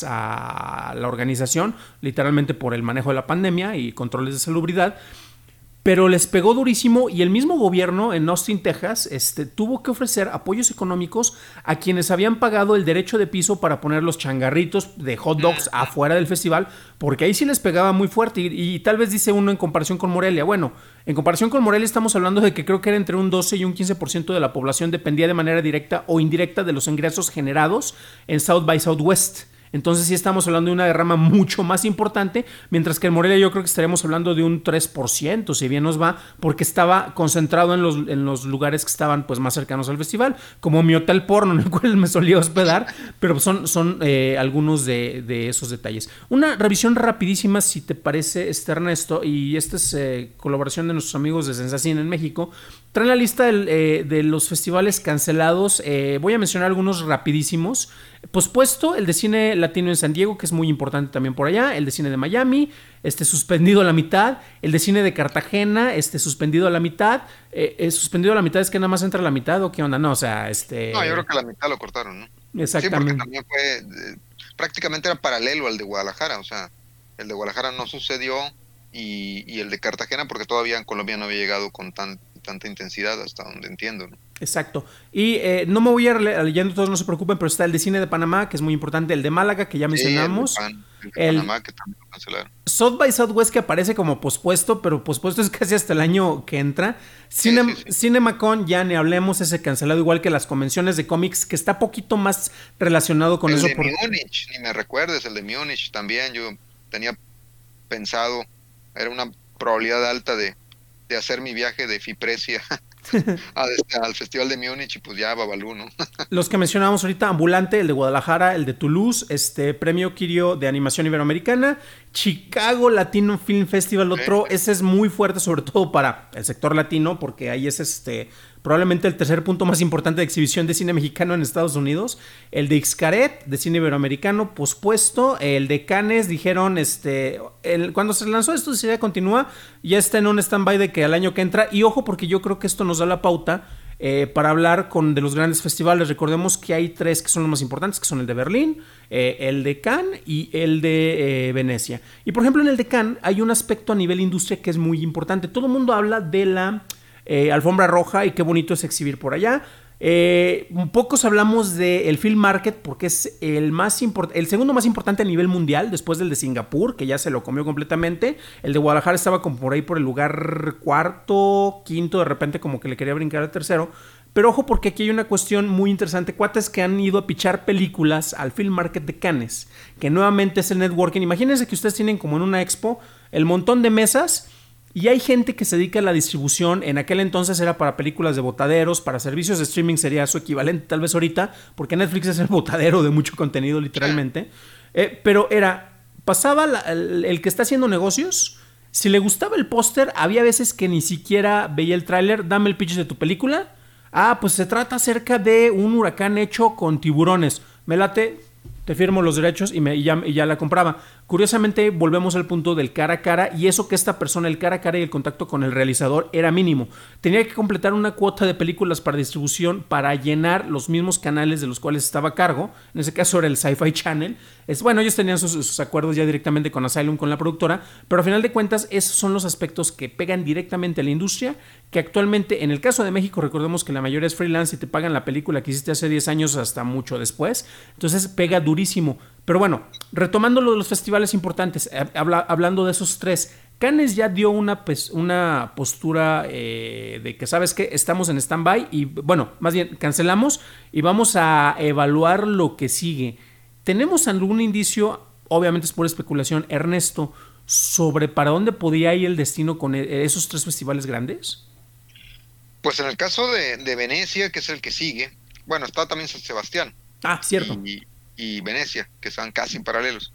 a la organización, literalmente por el manejo de la pandemia y controles de salubridad. Pero les pegó durísimo y el mismo gobierno en Austin, Texas, este, tuvo que ofrecer apoyos económicos a quienes habían pagado el derecho de piso para poner los changarritos de hot dogs afuera del festival, porque ahí sí les pegaba muy fuerte. Y, y tal vez dice uno en comparación con Morelia. Bueno, en comparación con Morelia estamos hablando de que creo que era entre un doce y un quince por ciento de la población dependía de manera directa o indirecta de los ingresos generados en South by Southwest. Entonces sí estamos hablando de una derrama mucho más importante, mientras que en Morelia yo creo que estaríamos hablando de un tres por ciento, si bien nos va, porque estaba concentrado en los, en los lugares que estaban pues más cercanos al festival, como mi hotel porno en el cual me solía hospedar, pero son, son eh, algunos de, de esos detalles. Una revisión rapidísima, si te parece, este Ernesto, y esta es eh, colaboración de nuestros amigos de Sensacine en México. Traen la lista del, eh, de los festivales cancelados. Eh, voy a mencionar algunos rapidísimos. Pospuesto, el de cine latino en San Diego, que es muy importante también por allá. El de cine de Miami, este suspendido a la mitad. El de cine de Cartagena, este suspendido a la mitad. Eh, eh, suspendido a la mitad es que nada más entra a la mitad, ¿o qué onda? No, o sea, este... No, yo creo que la mitad lo cortaron, ¿no? Exactamente. Sí, porque también fue... Eh, prácticamente era paralelo al de Guadalajara, o sea, el de Guadalajara no sucedió y, y el de Cartagena porque todavía en Colombia no había llegado con tan tanta intensidad, hasta donde entiendo, ¿no? Exacto. Y eh, no me voy a ir leyendo todos, no se preocupen, pero está el de cine de Panamá, que es muy importante, el de Málaga, que ya mencionamos. Sí, el de, Pan, el de el Panamá, que también lo cancelaron. South by Southwest, que aparece como pospuesto, pero pospuesto es casi hasta el año que entra. Cine, sí, sí, sí. CinemaCon, ya ni hablemos, ese cancelado, igual que las convenciones de cómics, que está poquito más relacionado con el eso. El de por... Múnich, ni me recuerdes, el de Múnich también, yo tenía pensado, era una probabilidad alta de, de hacer mi viaje de Fiprecia al, al Festival de Múnich y pues ya Babalú, ¿no? Los que mencionábamos ahorita, Ambulante, el de Guadalajara, el de Toulouse, este Premio Quirio de Animación Iberoamericana, Chicago Latino Film Festival, otro, sí. Ese es muy fuerte, sobre todo para el sector latino, porque ahí es este probablemente el tercer punto más importante de exhibición de cine mexicano en Estados Unidos. El de Xcaret, de cine iberoamericano, pospuesto. El de Cannes, dijeron, este, el, cuando se lanzó esto, si ya continúa, ya está en un stand-by de que al año que entra. Y ojo, porque yo creo que esto nos da la pauta eh, para hablar con de los grandes festivales. Recordemos que hay tres que son los más importantes, que son el de Berlín, eh, el de Cannes y el de eh, Venecia. Y por ejemplo, en el de Cannes hay un aspecto a nivel industria que es muy importante. Todo el mundo habla de la Eh, alfombra roja y qué bonito es exhibir por allá. Eh, pocos hablamos del Film Market porque es el, más import- el segundo más importante a nivel mundial después del de Singapur, que ya se lo comió completamente. El de Guadalajara estaba como por ahí por el lugar cuarto, quinto, de repente como que le quería brincar al tercero. Pero ojo, porque aquí hay una cuestión muy interesante. Cuates que han ido a pichar películas al Film Market de Cannes, que nuevamente es el networking. Imagínense que ustedes tienen como en una expo el montón de mesas y hay gente que se dedica a la distribución. En aquel entonces era para películas de botaderos, para servicios de streaming sería su equivalente tal vez ahorita, porque Netflix es el botadero de mucho contenido literalmente. Eh, pero era, pasaba la, el, el que está haciendo negocios, si le gustaba el póster, había veces que ni siquiera veía el tráiler, dame el pitch de tu película. Ah, pues se trata acerca de un huracán hecho con tiburones. Me late, te firmo los derechos y, me, y, ya, y ya la compraba. Curiosamente, volvemos al punto del cara a cara, y eso que esta persona, el cara a cara y el contacto con el realizador era mínimo. Tenía que completar una cuota de películas para distribución para llenar los mismos canales de los cuales estaba a cargo. En ese caso era el Sci-Fi Channel. Es, bueno, ellos tenían sus, sus acuerdos ya directamente con Asylum, con la productora, pero al final de cuentas esos son los aspectos que pegan directamente a la industria, que actualmente, en el caso de México, recordemos que la mayoría es freelance y te pagan la película que hiciste hace diez años hasta mucho después. Entonces pega durísimo. Pero bueno, retomando lo de los festivales importantes, habla, hablando de esos tres, Cannes ya dio una, pues, una postura eh, de que, ¿sabes qué? Estamos en stand-by y, bueno, más bien cancelamos y vamos a evaluar lo que sigue. ¿Tenemos algún indicio, obviamente es por especulación, Ernesto, sobre para dónde podría ir el destino con esos tres festivales grandes? Pues en el caso de, de Venecia, que es el que sigue, bueno, está también San Sebastián. Ah, cierto. Y, y Venecia, que están casi paralelos.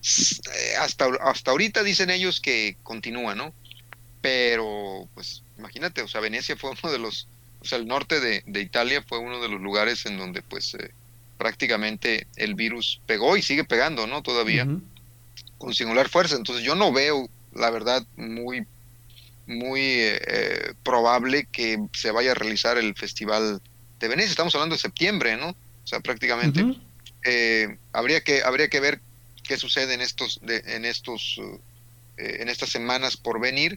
Hasta, hasta ahorita dicen ellos que continúa, ¿no? Pero, pues, imagínate, o sea, Venecia fue uno de los, o sea, el norte de, de Italia fue uno de los lugares en donde, pues, eh, prácticamente el virus pegó y sigue pegando, ¿no? Todavía, uh-huh. con singular fuerza. Entonces yo no veo, la verdad, muy, muy eh, probable que se vaya a realizar el Festival de Venecia. Estamos hablando de septiembre, ¿no? O sea, prácticamente... Uh-huh. Eh, habría que habría que ver qué sucede en estos de, en estos uh, eh, en estas semanas por venir.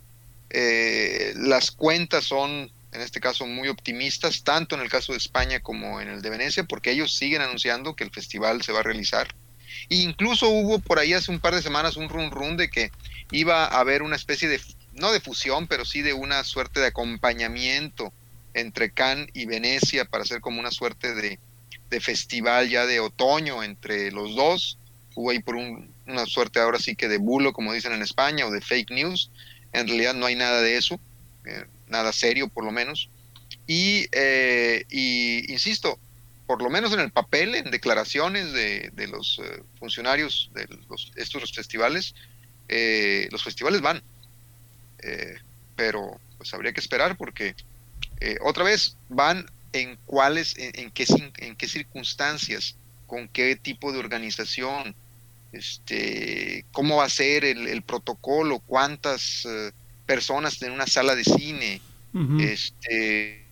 Eh, las cuentas son en este caso muy optimistas, tanto en el caso de España como en el de Venecia, porque ellos siguen anunciando que el festival se va a realizar. E incluso hubo por ahí hace un par de semanas un run run de que iba a haber una especie de, no de fusión, pero sí de una suerte de acompañamiento entre Cannes y Venecia para hacer como una suerte de de festival ya de otoño entre los dos, hubo ahí por un, una suerte ahora sí que de bulo, como dicen en España, o de fake news. En realidad no hay nada de eso, eh, nada serio por lo menos. Y, eh, y insisto, por lo menos en el papel, en declaraciones de, de los eh, funcionarios de los, estos los festivales, eh, los festivales van, eh, pero pues habría que esperar porque eh, otra vez van en cuáles, en, en, qué, en qué circunstancias, con qué tipo de organización, este, cómo va a ser el, el protocolo, cuántas uh, personas en una sala de cine, Uh-huh. este,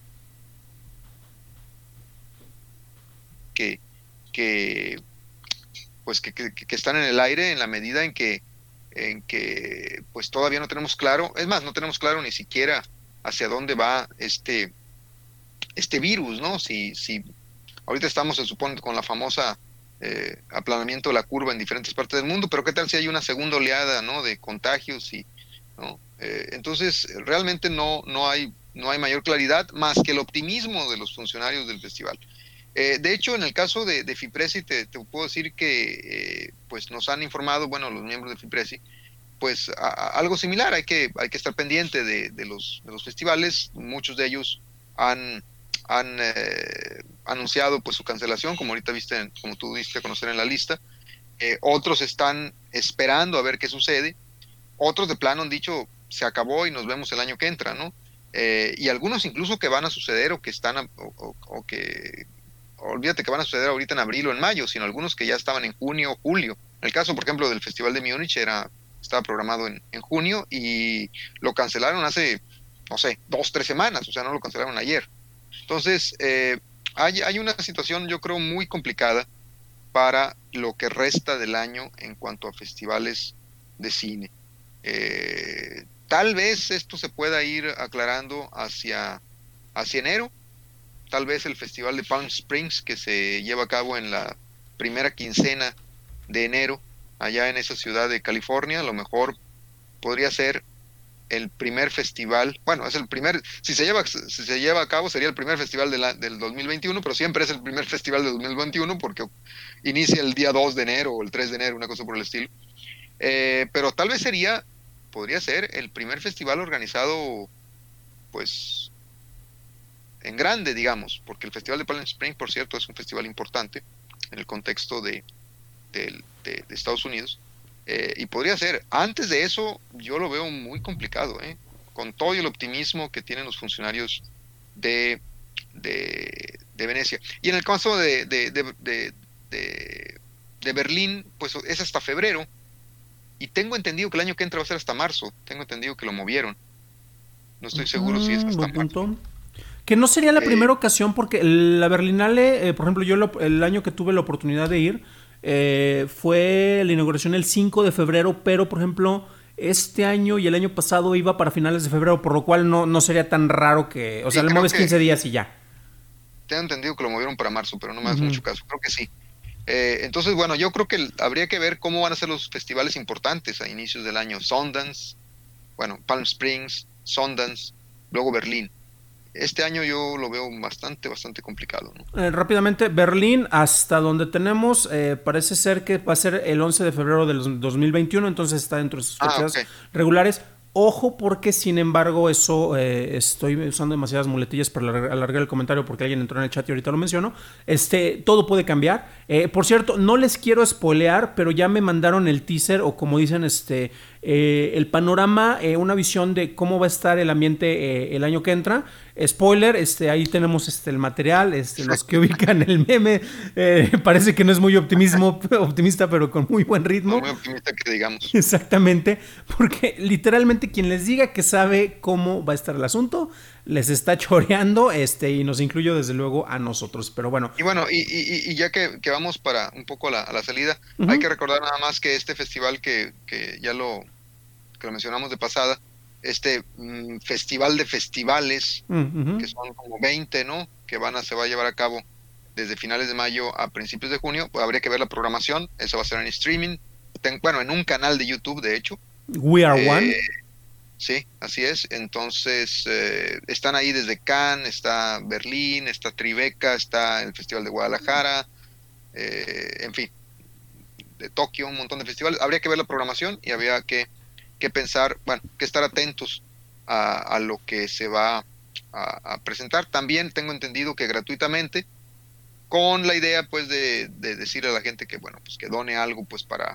que, que pues que, que, que, están en el aire en la medida en que, en que pues todavía no tenemos claro, es más, no tenemos claro ni siquiera hacia dónde va este, este virus, ¿no? Si, si ahorita estamos, se supone, con la famosa eh, aplanamiento de la curva en diferentes partes del mundo, pero ¿qué tal si hay una segunda oleada, ¿no? De contagios y, ¿no? Eh, entonces, realmente no, no hay, no hay mayor claridad más que el optimismo de los funcionarios del festival. Eh, de hecho, en el caso de, de FIPRESI, te, te puedo decir que eh, pues nos han informado, bueno, los miembros de FIPRESI, pues a, a algo similar, hay que, hay que estar pendiente de, de, los, de los festivales, muchos de ellos han, han eh, anunciado pues su cancelación, como ahorita viste, como tú diste a conocer en la lista, eh, otros están esperando a ver qué sucede, otros de plano han dicho se acabó y nos vemos el año que entra, ¿no? Eh, y algunos incluso que van a suceder o que están, a, o, o, o que olvídate que van a suceder ahorita en abril o en mayo, sino algunos que ya estaban en junio o julio. El caso, por ejemplo, del Festival de Múnich era, estaba programado en, en junio y lo cancelaron hace, no sé, dos, tres semanas, o sea, no lo cancelaron ayer. Entonces, eh, hay, hay una situación, yo creo, muy complicada para lo que resta del año en cuanto a festivales de cine. Eh, tal vez esto se pueda ir aclarando hacia, hacia enero. Tal vez el Festival de Palm Springs, que se lleva a cabo en la primera quincena de enero, allá en esa ciudad de California, a lo mejor podría ser el primer festival, bueno, es el primer, si se lleva, si se lleva a cabo sería el primer festival de la, del dos mil veintiuno, pero siempre es el primer festival de dos mil veintiuno porque inicia el día dos de enero o el tres de enero, una cosa por el estilo. Eh, pero tal vez sería, podría ser el primer festival organizado, pues, en grande, digamos, porque el Festival de Palm Springs, por cierto, es un festival importante en el contexto de, de, de, de Estados Unidos, eh, y podría ser, antes de eso, yo lo veo muy complicado, ¿eh? Con todo el optimismo que tienen los funcionarios de, de, de Venecia. Y en el caso de, de, de, de, de, de Berlín, pues es hasta febrero, y tengo entendido que el año que entra va a ser hasta marzo, tengo entendido que lo movieron, no estoy seguro si es hasta Buen punto. marzo. Que no sería la Eh, primera ocasión porque la Berlinale, eh, por ejemplo, yo lo, el año que tuve la oportunidad de ir, eh, fue la inauguración el cinco de febrero, pero por ejemplo, este año y el año pasado iba para finales de febrero, por lo cual no, no sería tan raro que, o sea, sí, le creo mueves que quince días y ya. tengo entendido que lo movieron para marzo, pero no me hace Uh-huh. mucho caso, creo que sí. Eh, entonces, bueno, yo creo que habría que ver cómo van a ser los festivales importantes a inicios del año. Sundance, bueno, Palm Springs, Sundance, luego Berlín. Este año yo lo veo bastante, bastante complicado, ¿no? Eh, rápidamente, Berlín, hasta donde tenemos, eh, parece ser que va a ser el once de febrero del dos mil veintiuno, entonces está dentro de sus Ah, fechas ok. regulares. Ojo porque, sin embargo, eso eh, estoy usando demasiadas muletillas para alargar, alargar el comentario porque alguien entró en el chat y ahorita lo menciono. Este, todo puede cambiar. Eh, por cierto, no les quiero spoilear, pero ya me mandaron el teaser o como dicen, este, eh, el panorama, eh, una visión de cómo va a estar el ambiente eh, el año que entra. Spoiler, este, ahí tenemos este, el material, este, los que ubican el meme, eh, parece que no es muy optimismo, optimista, pero con muy buen ritmo. No muy optimista que digamos. Exactamente, porque literalmente quien les diga que sabe cómo va a estar el asunto, les está choreando, este, y nos incluyo desde luego a nosotros, pero bueno. Y bueno, y, y, y ya que, que vamos para un poco a la, a la salida, Uh-huh. hay que recordar nada más que este festival que, que ya lo, que lo mencionamos de pasada, este mmm, festival de festivales, Uh-huh. que son como veinte, ¿no? Que van a, se va a llevar a cabo desde finales de mayo a principios de junio, pues habría que ver la programación, eso va a ser en streaming, ten, bueno, en un canal de YouTube, de hecho. We Are eh, One. Sí, así es. Entonces, eh, están ahí desde Cannes, está Berlín, está Tribeca, está el Festival de Guadalajara, eh, en fin. de Tokio, un montón de festivales. Habría que ver la programación y habría que, que pensar, bueno, que estar atentos a, a lo que se va a, a presentar. También tengo entendido que gratuitamente, con la idea pues de, de decirle a la gente que, bueno, pues que done algo pues para,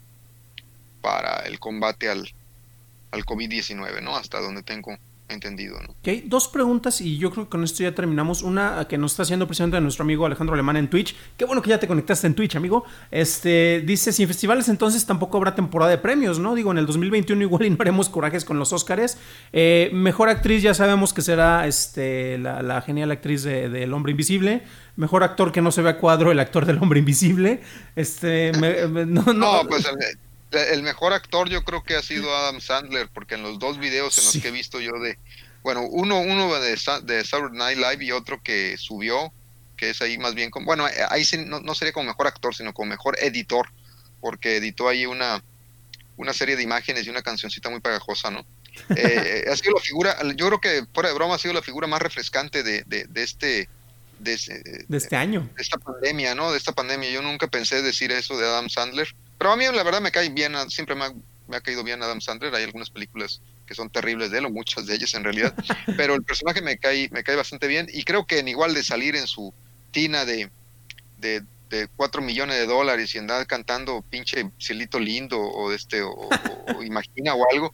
para el combate al, al COVID diecinueve, ¿no? Hasta donde tengo entendido, ¿no? Ok, dos preguntas y yo creo que con esto ya terminamos. Una que nos está haciendo precisamente nuestro amigo Alejandro Alemán en Twitch. Qué bueno que ya te conectaste en Twitch, amigo. Este dice, sin festivales entonces tampoco habrá temporada de premios, ¿no? Digo, en el dos mil veintiuno igual y no haremos corajes con los Óscares. Eh, mejor actriz ya sabemos que será este, la, la genial actriz de, de El Hombre Invisible. Mejor actor que no se ve a cuadro, el actor del Hombre Invisible. Este, me, me, no, no. No, pues el, el mejor actor yo creo que ha sido Adam Sandler, porque en los dos videos en los Sí. que he visto yo de, bueno, uno, uno de, Sa- de Saturday Night Live y otro que subió, que es ahí más bien como, bueno, ahí sí no, no sería como mejor actor, sino como mejor editor, porque editó ahí una, una serie de imágenes y una cancioncita muy pegajosa, ¿no? Eh, ha sido la figura, yo creo que fuera de broma ha sido la figura más refrescante de, de, de este, de, ese- De este año. de esta pandemia, ¿no? De esta pandemia. Yo nunca pensé decir eso de Adam Sandler, pero a mí la verdad me cae bien, siempre me ha, me ha caído bien Adam Sandler. Hay algunas películas que son terribles de él, o muchas de ellas en realidad, pero el personaje me cae, me cae bastante bien, y creo que en igual de salir en su tina de, de, de cuatro millones de dólares y andar cantando pinche cielito lindo o este o, o, o imagina o algo,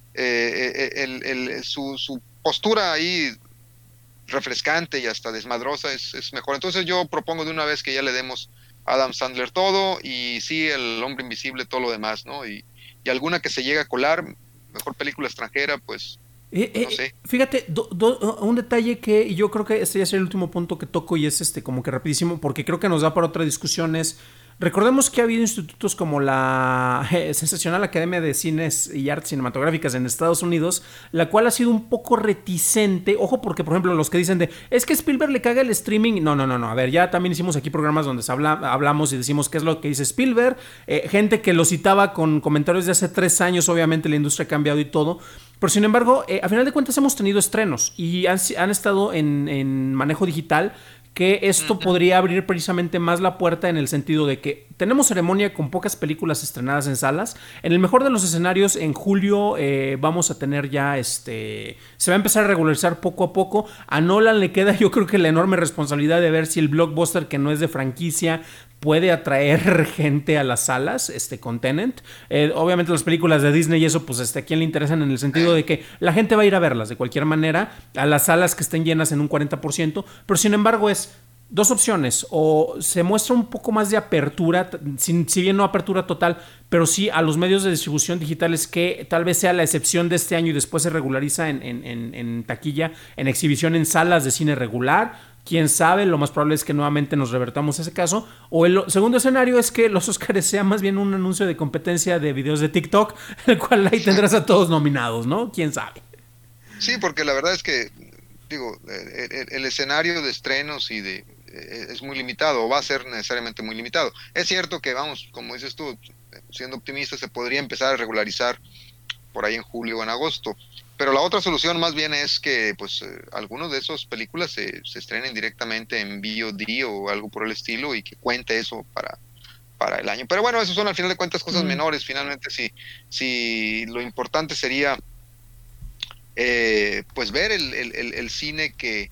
eh, el, el, su, su postura ahí refrescante y hasta desmadrosa es, es mejor. Entonces yo propongo de una vez que ya le demos a Adam Sandler todo, y sí, El Hombre Invisible todo lo demás, ¿no? Y, y alguna que se llegue a colar, mejor película extranjera, pues Eh, no eh, sé. fíjate, do, do, un detalle que y yo creo que este ya sería el último punto que toco, y es este como que rapidísimo porque creo que nos da para otra discusión. Es, recordemos que ha habido institutos como la eh, sensacional Academia de Cines y Artes Cinematográficas en Estados Unidos, la cual ha sido un poco reticente. Ojo, porque por ejemplo los que dicen de es que Spielberg le caga el streaming. No, no, no, no. A ver, ya también hicimos aquí programas donde se habla, hablamos y decimos qué es lo que dice Spielberg. Eh, gente que lo citaba con comentarios de hace tres años. Obviamente la industria ha cambiado y todo. Pero sin embargo, eh, a final de cuentas hemos tenido estrenos y han, han estado en, en manejo digital, que esto uh-huh. podría abrir precisamente más la puerta en el sentido de que tenemos ceremonia con pocas películas estrenadas en salas. En el mejor de los escenarios, en julio eh, vamos a tener ya este... Se va a empezar a regularizar poco a poco. A Nolan le queda, yo creo que la enorme responsabilidad de ver si el blockbuster que no es de franquicia puede atraer gente a las salas, este, con Tenet. Eh, obviamente las películas de Disney y eso, pues este, a quién le interesan en el sentido de que la gente va a ir a verlas de cualquier manera, a las salas que estén llenas en un cuarenta por ciento, pero sin embargo es dos opciones: o se muestra un poco más de apertura, si, si bien no apertura total, pero sí a los medios de distribución digitales, que tal vez sea la excepción de este año y después se regulariza en, en, en, en taquilla, en exhibición en salas de cine regular. Quién sabe, lo más probable es que nuevamente nos revertamos a ese caso. O el segundo escenario es que los Oscars sea más bien un anuncio de competencia de videos de TikTok, el cual ahí tendrás a todos nominados, ¿no? Quién sabe. Sí, porque la verdad es que, digo, el, el escenario de estrenos y de es muy limitado, o va a ser necesariamente muy limitado. Es cierto que, vamos, como dices tú, siendo optimista, se podría empezar a regularizar por ahí en julio o en agosto. Pero la otra solución más bien es que pues eh, algunos de esas películas se, se estrenen directamente en V O D o algo por el estilo, y que cuente eso para, para el año. Pero bueno, eso son al final de cuentas cosas mm. menores. Finalmente, si, si lo importante sería eh, pues ver el, el, el cine que,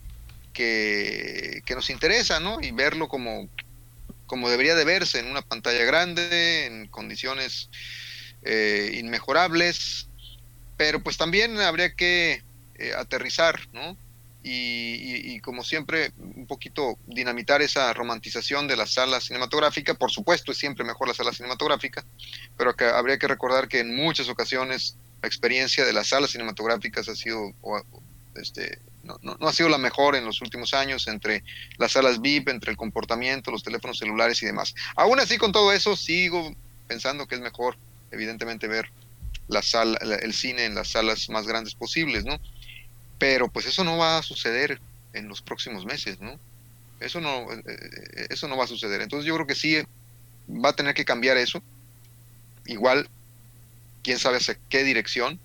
que, que nos interesa, ¿no? Y verlo como, como debería de verse, en una pantalla grande, en condiciones eh, inmejorables. Pero pues también habría que eh, aterrizar, ¿no? Y, y, y como siempre, un poquito dinamitar esa romantización de la sala cinematográfica. Por supuesto, es siempre mejor la sala cinematográfica, pero que habría que recordar que en muchas ocasiones la experiencia de las salas cinematográficas ha sido, o, este, no, no, no ha sido la mejor en los últimos años, entre las salas V I P, entre el comportamiento, los teléfonos celulares y demás. Aún así, con todo eso, sigo pensando que es mejor, evidentemente, ver la sala, el cine en las salas más grandes posibles, ¿no? Pero pues eso no va a suceder en los próximos meses, ¿no? Eso no, eso no va a suceder. Entonces yo creo que sí va a tener que cambiar eso. Igual, quién sabe hacia qué dirección.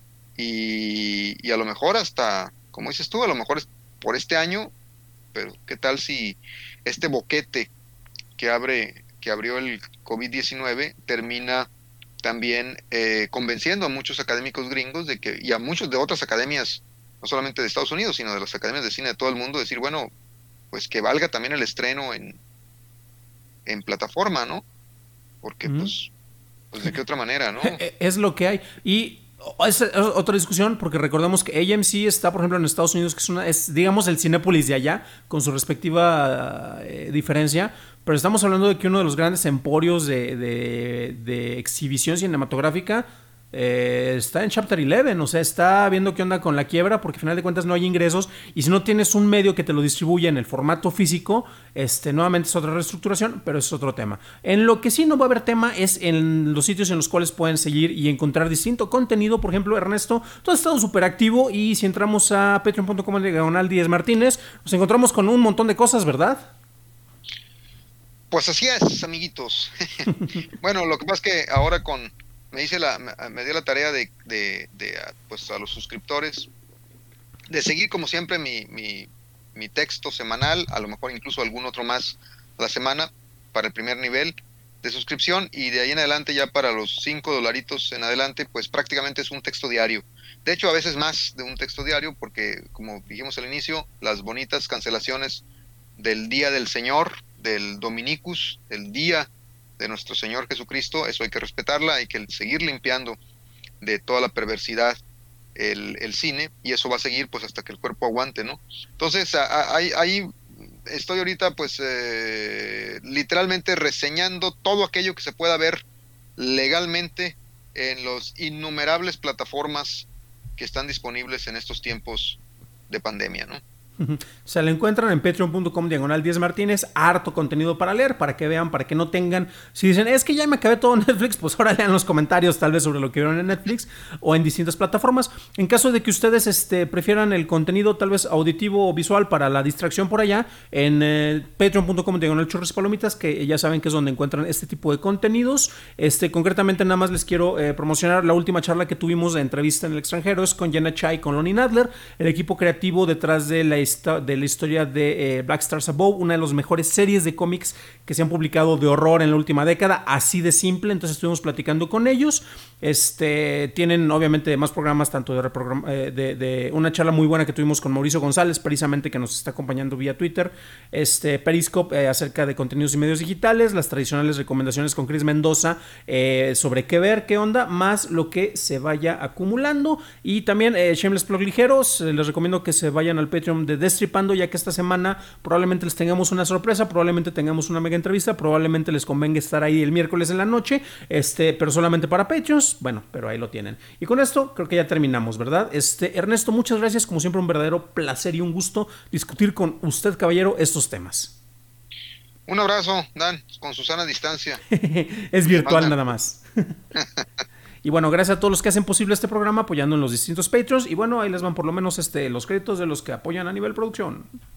Y, y a lo mejor hasta, como dices tú, a lo mejor es por este año, pero qué tal si este boquete que abre que abrió el COVID diecinueve termina también eh, convenciendo a muchos académicos gringos de que, y a muchos de otras academias, no solamente de Estados Unidos, sino de las academias de cine de todo el mundo, decir, bueno, pues que valga también el estreno en, en plataforma, ¿no? Porque mm. pues, pues de qué otra manera, ¿no? Es lo que hay. Y es otra discusión, porque recordemos que A M C está, por ejemplo, en Estados Unidos, que es, una, es digamos, el Cinépolis de allá, con su respectiva eh, diferencia, pero estamos hablando de que uno de los grandes emporios de, de, de exhibición cinematográfica eh, está en Chapter once, o sea, está viendo qué onda con la quiebra, porque al final de cuentas no hay ingresos, y si no tienes un medio que te lo distribuya en el formato físico, este, nuevamente es otra reestructuración, pero es otro tema. En lo que sí no va a haber tema es en los sitios en los cuales pueden seguir y encontrar distinto contenido. Por ejemplo, Ernesto, tú has estado súper activo, y si entramos a patreon punto com diagonal Díez Martínez, nos encontramos con un montón de cosas, ¿verdad? Pues así es, amiguitos. Bueno, lo que pasa es que ahora con me hice la me dio la tarea de, de, de pues a los suscriptores de seguir como siempre mi, mi, mi texto semanal, a lo mejor incluso algún otro más a la semana para el primer nivel de suscripción, y de ahí en adelante ya para los cinco dolaritos en adelante, pues prácticamente es un texto diario. De hecho, a veces más de un texto diario, porque como dijimos al inicio, las bonitas cancelaciones del Día del Señor, del Dominicus, el día de nuestro Señor Jesucristo, eso hay que respetarla, hay que seguir limpiando de toda la perversidad el, el cine, y eso va a seguir pues hasta que el cuerpo aguante, ¿no? Entonces ahí, ahí estoy ahorita pues eh, literalmente reseñando todo aquello que se pueda ver legalmente en los innumerables plataformas que están disponibles en estos tiempos de pandemia, ¿no? Se la encuentran en patreon punto com diagonal Díez Martínez, harto contenido para leer, para que vean, para que no tengan, si dicen, es que ya me acabé todo Netflix, pues ahora lean los comentarios tal vez sobre lo que vieron en Netflix o en distintas plataformas. En caso de que ustedes este, prefieran el contenido tal vez auditivo o visual para la distracción por allá, en eh, patreon punto com diagonal Churros y Palomitas, que ya saben que es donde encuentran este tipo de contenidos. Este, concretamente nada más les quiero eh, promocionar la última charla que tuvimos de entrevista en el extranjero, es con Jenna Chai y con Lonnie Nadler, el equipo creativo detrás de la de la historia de eh, Black Stars Above, una de las mejores series de cómics que se han publicado de horror en la última década, así de simple. Entonces estuvimos platicando con ellos. Este, tienen obviamente más programas, tanto de, eh, de, de una charla muy buena que tuvimos con Mauricio González, precisamente, que nos está acompañando vía Twitter, este, Periscope, eh, acerca de contenidos y medios digitales, las tradicionales recomendaciones con Chris Mendoza eh, sobre qué ver, qué onda, más lo que se vaya acumulando, y también eh, Shameless Plug ligeros. Eh, les recomiendo que se vayan al Patreon de Destripando, ya que esta semana probablemente les tengamos una sorpresa, probablemente tengamos una mega entrevista, probablemente les convenga estar ahí el miércoles en la noche, este, pero solamente para Patreons. Bueno, pero ahí lo tienen. Y con esto creo que ya terminamos, ¿verdad? Este, Ernesto, muchas gracias, como siempre un verdadero placer y un gusto discutir con usted, caballero, estos temas. Un abrazo, Dan, con su sana distancia. Es virtual nada más. Y bueno, gracias a todos los que hacen posible este programa, apoyando en los distintos Patreons. Y bueno, ahí les van por lo menos este, los créditos de los que apoyan a nivel producción.